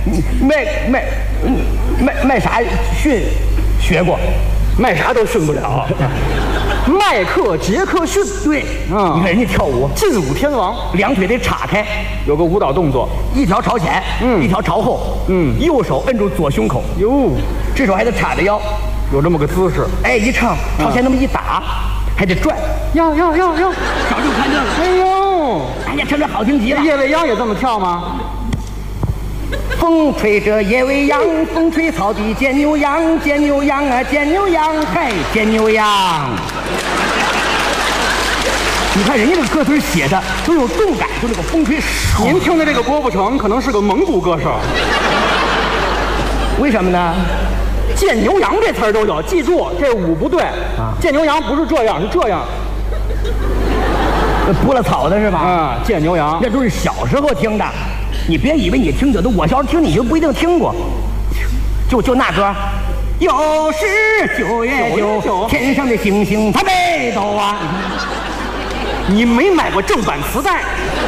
麦啥逊学过， 麦啥都训不了。迈克杰克逊， 对，你看人家跳舞， 劲舞天王， 两腿得岔开， 有个舞蹈动作， 一条朝前，一条朝后，右手摁住左胸口， 哟， 这手还得叉着腰， 有这么个姿势。 哎，一唱朝前那么一打，还得转， 要， 小时候看这个， 哎呦， 哎呀，唱着好听极了。 叶未央也这么跳吗？ 风吹着夜未央，风吹草地见牛羊，见牛羊啊，见牛羊，嗨，见牛羊。你看人家这个歌词写的都有动感，就那个风吹。 您听的这个郭富城可能是个蒙古歌手， 为什么呢？ 见牛羊这词儿都有，记住这舞不对啊！见牛羊不是这样，是这样。 拨了草的是吧？ 见牛羊， 那都是小时候听的。你别以为你听的都，我小时候听你就不一定听过。就那歌，又是9月9，天上的星星它北斗啊。 你没买过正版磁带？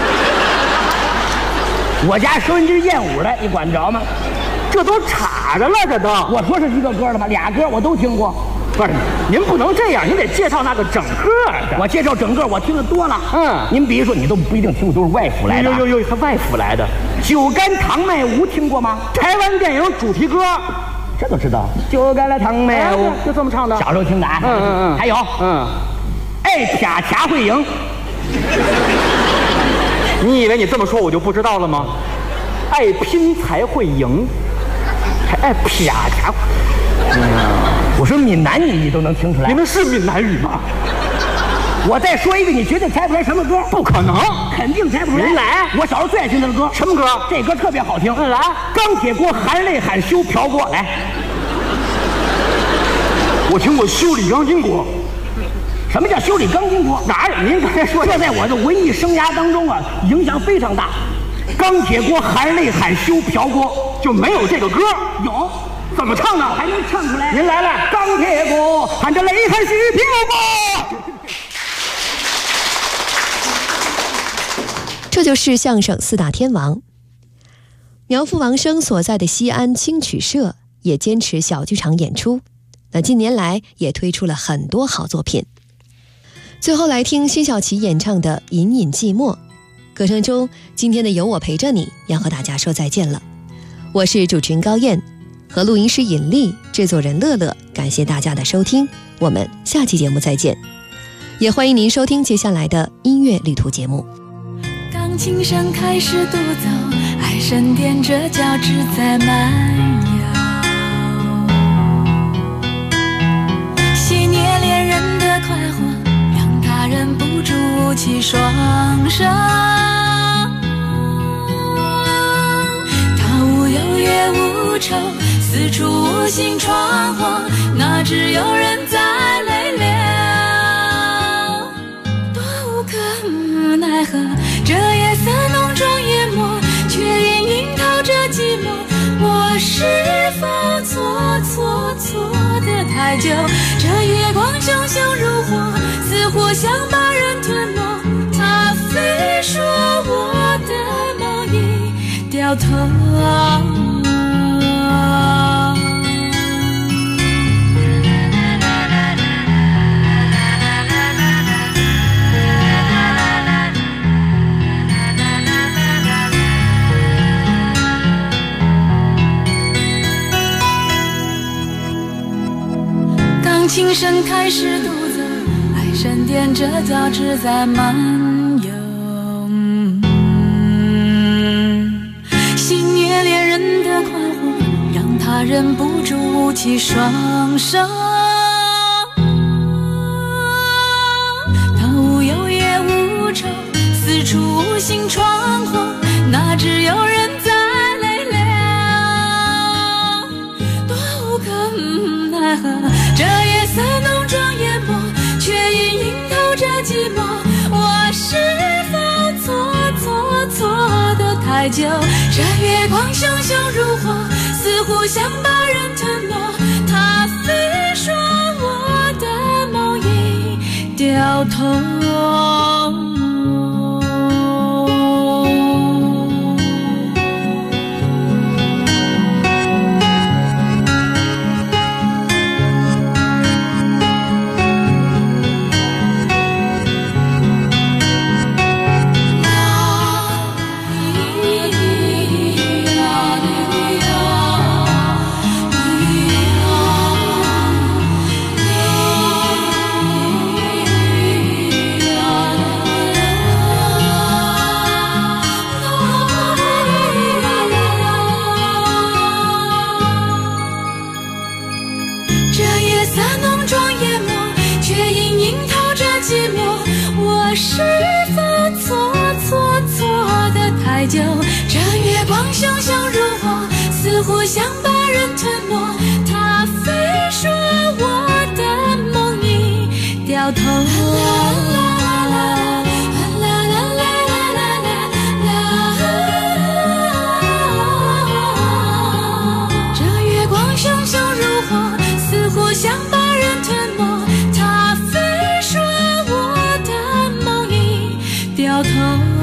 我家收音机燕舞的，你管着吗？ 这都插着了，这都。 我说是一个歌了吗？俩歌我都听过。 不是，您不能这样，您得介绍那个整个的。 我介绍整个，我听的多了。您比如说，你都不一定听过，都是外府来的。 有，他外府来的。 酒干倘卖无听过吗？ 台湾电影主题歌， 这都知道。酒干了倘卖无， 就这么唱的。 小时候听的啊。还有，爱啪啪会赢。 你以为你这么说我就不知道了吗？爱拼才会赢，还爱啪啪。 我说闽南语你都能听出来？ 你们是闽南语吗？ 我再说一个，你绝对猜不出来什么歌？ 不可能， 肯定猜不出来。 您来， 我小时候最爱听的歌， 什么歌？ 这歌特别好听。 来， 钢铁锅含泪喊修瓢锅。来， 我听过修理钢筋锅。 什么叫修理钢筋锅？ 哪有？您刚才说， 这在我的文艺生涯当中啊，影响非常大。钢铁锅含泪喊修瓢锅， 就没有这个歌？ 有。 怎么唱呢？ 还能唱出来？ 您来， 钢铁锅含着泪喊修瓢锅。 这就是相声四大天王。苗阜王声所在的西安青曲社也坚持小剧场演出，那近年来也推出了很多好作品。最后来听辛晓琪演唱的《隐隐寂寞》。歌声中，今天的有我陪着你要和大家说再见了。我是主持人高燕，和录音师尹丽、制作人乐乐，感谢大家的收听，我们下期节目再见。也欢迎您收听接下来的音乐旅途节目。 钢琴声开始独奏，爱神踮着脚趾在漫游，戏谑恋人的快活，让他忍不住舞起双手。他无忧也无愁，四处无心闯祸，哪知有人在泪流，多无可奈何。这夜色浓妆艳抹，却隐隐透着寂寞。我是否错的太太久，这月光熊熊如火，似乎想把人吞没。他非说我的梦已掉头。当琴声开始独奏，爱闪电着交织在漫游，戏谑恋人的快活，让他忍不住舞起双手。他无忧也无愁，四处无心闯祸，那只有人在泪流，多无可奈何。这夜色浓妆艳抹，却隐隐透着寂寞。我是否错得太久？这月光熊熊如火，似乎想把人吞没。他非说我的梦已掉头。是否错得太久？这月光熊熊如火，似乎想把人吞没。他非说我的梦已掉头。这月光熊熊如火，似乎想把人吞没。掉头。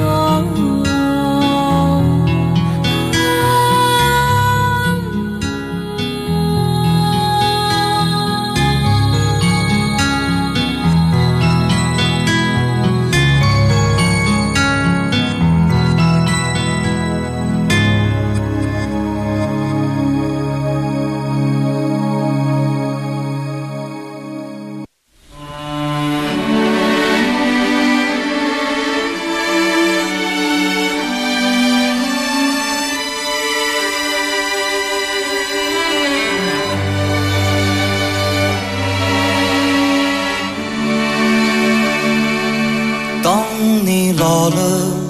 老了，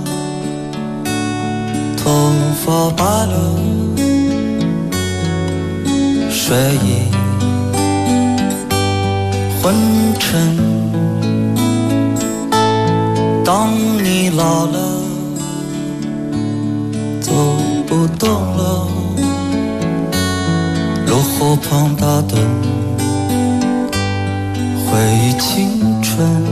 头发白了，睡意昏沉。当你老了，走不动了，炉火旁打盹，回忆青春。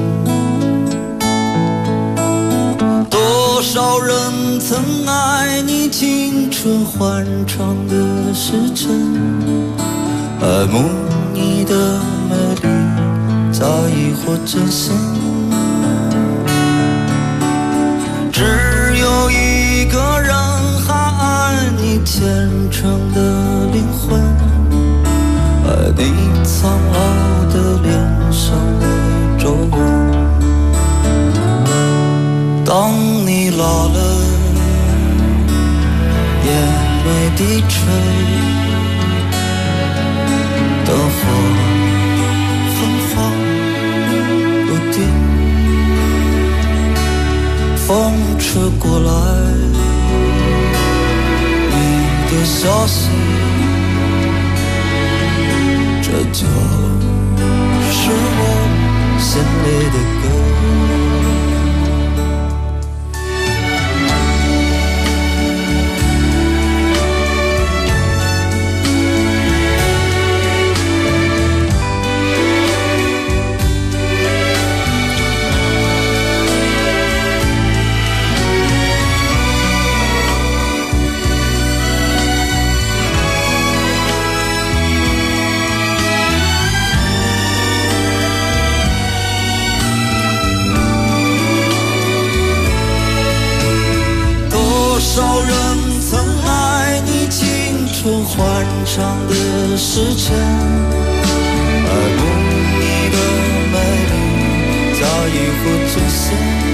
多少人曾爱你青春欢畅的时辰，爱慕你的美丽，早已或真心。只有一个人还爱你虔诚的灵魂，爱你苍老的脸上的皱纹。当你老了，眼眉低垂，灯火昏黄不定，风吹过来你的消息，这就是我心里的歌。 出欢畅的时间，而不你的美丽早已不存现。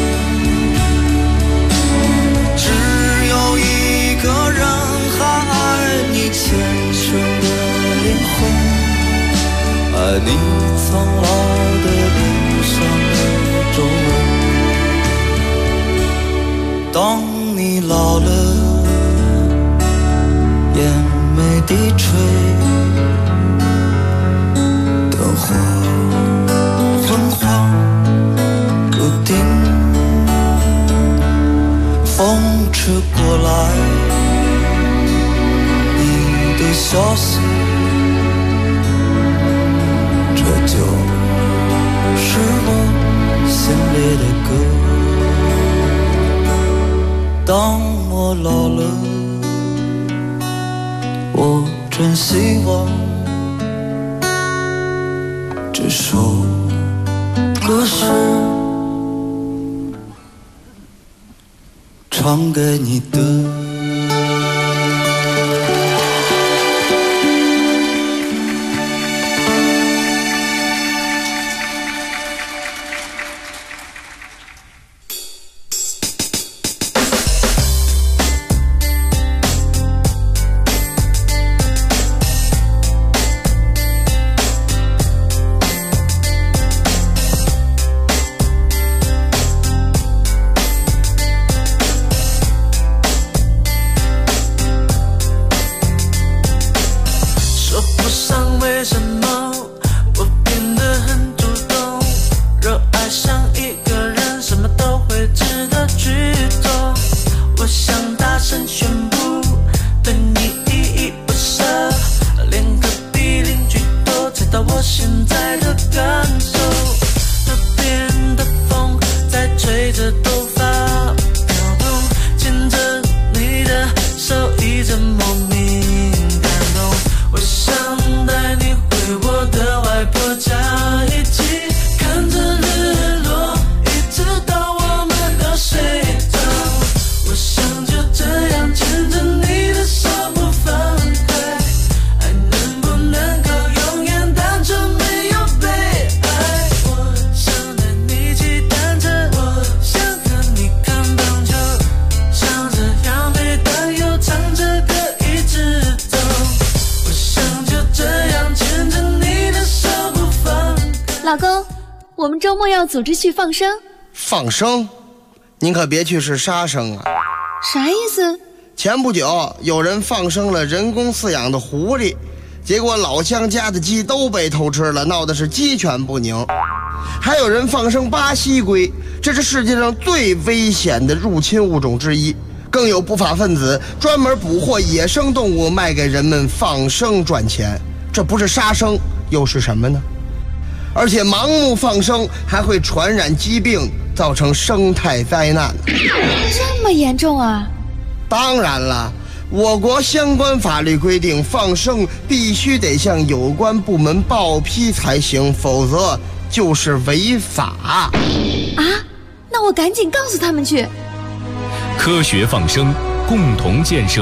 只有一个人还爱你虔诚的灵魂，爱你苍老的脸上的皱纹。当你老了，眼眉低垂，灯火昏黄不定，风吹过来你的消息，这就是我心里的歌。当我老了，我真希望这首歌是唱给你的。 老公，我们周末要组织去放生。 放生？您可别去是杀生啊！ 啥意思？ 前不久有人放生了人工饲养的狐狸，结果老乡家的鸡都被偷吃了，闹得是鸡犬不宁。还有人放生巴西龟，这是世界上最危险的入侵物种之一。更有不法分子专门捕获野生动物卖给人们放生赚钱，这不是杀生又是什么呢？而且盲目放生还会传染疾病，造成生态灾难。 这么严重啊？ 当然了，我国相关法律规定，放生必须得向有关部门报批才行，否则就是违法。 啊？那我赶紧告诉他们去。 科学放生，共同建设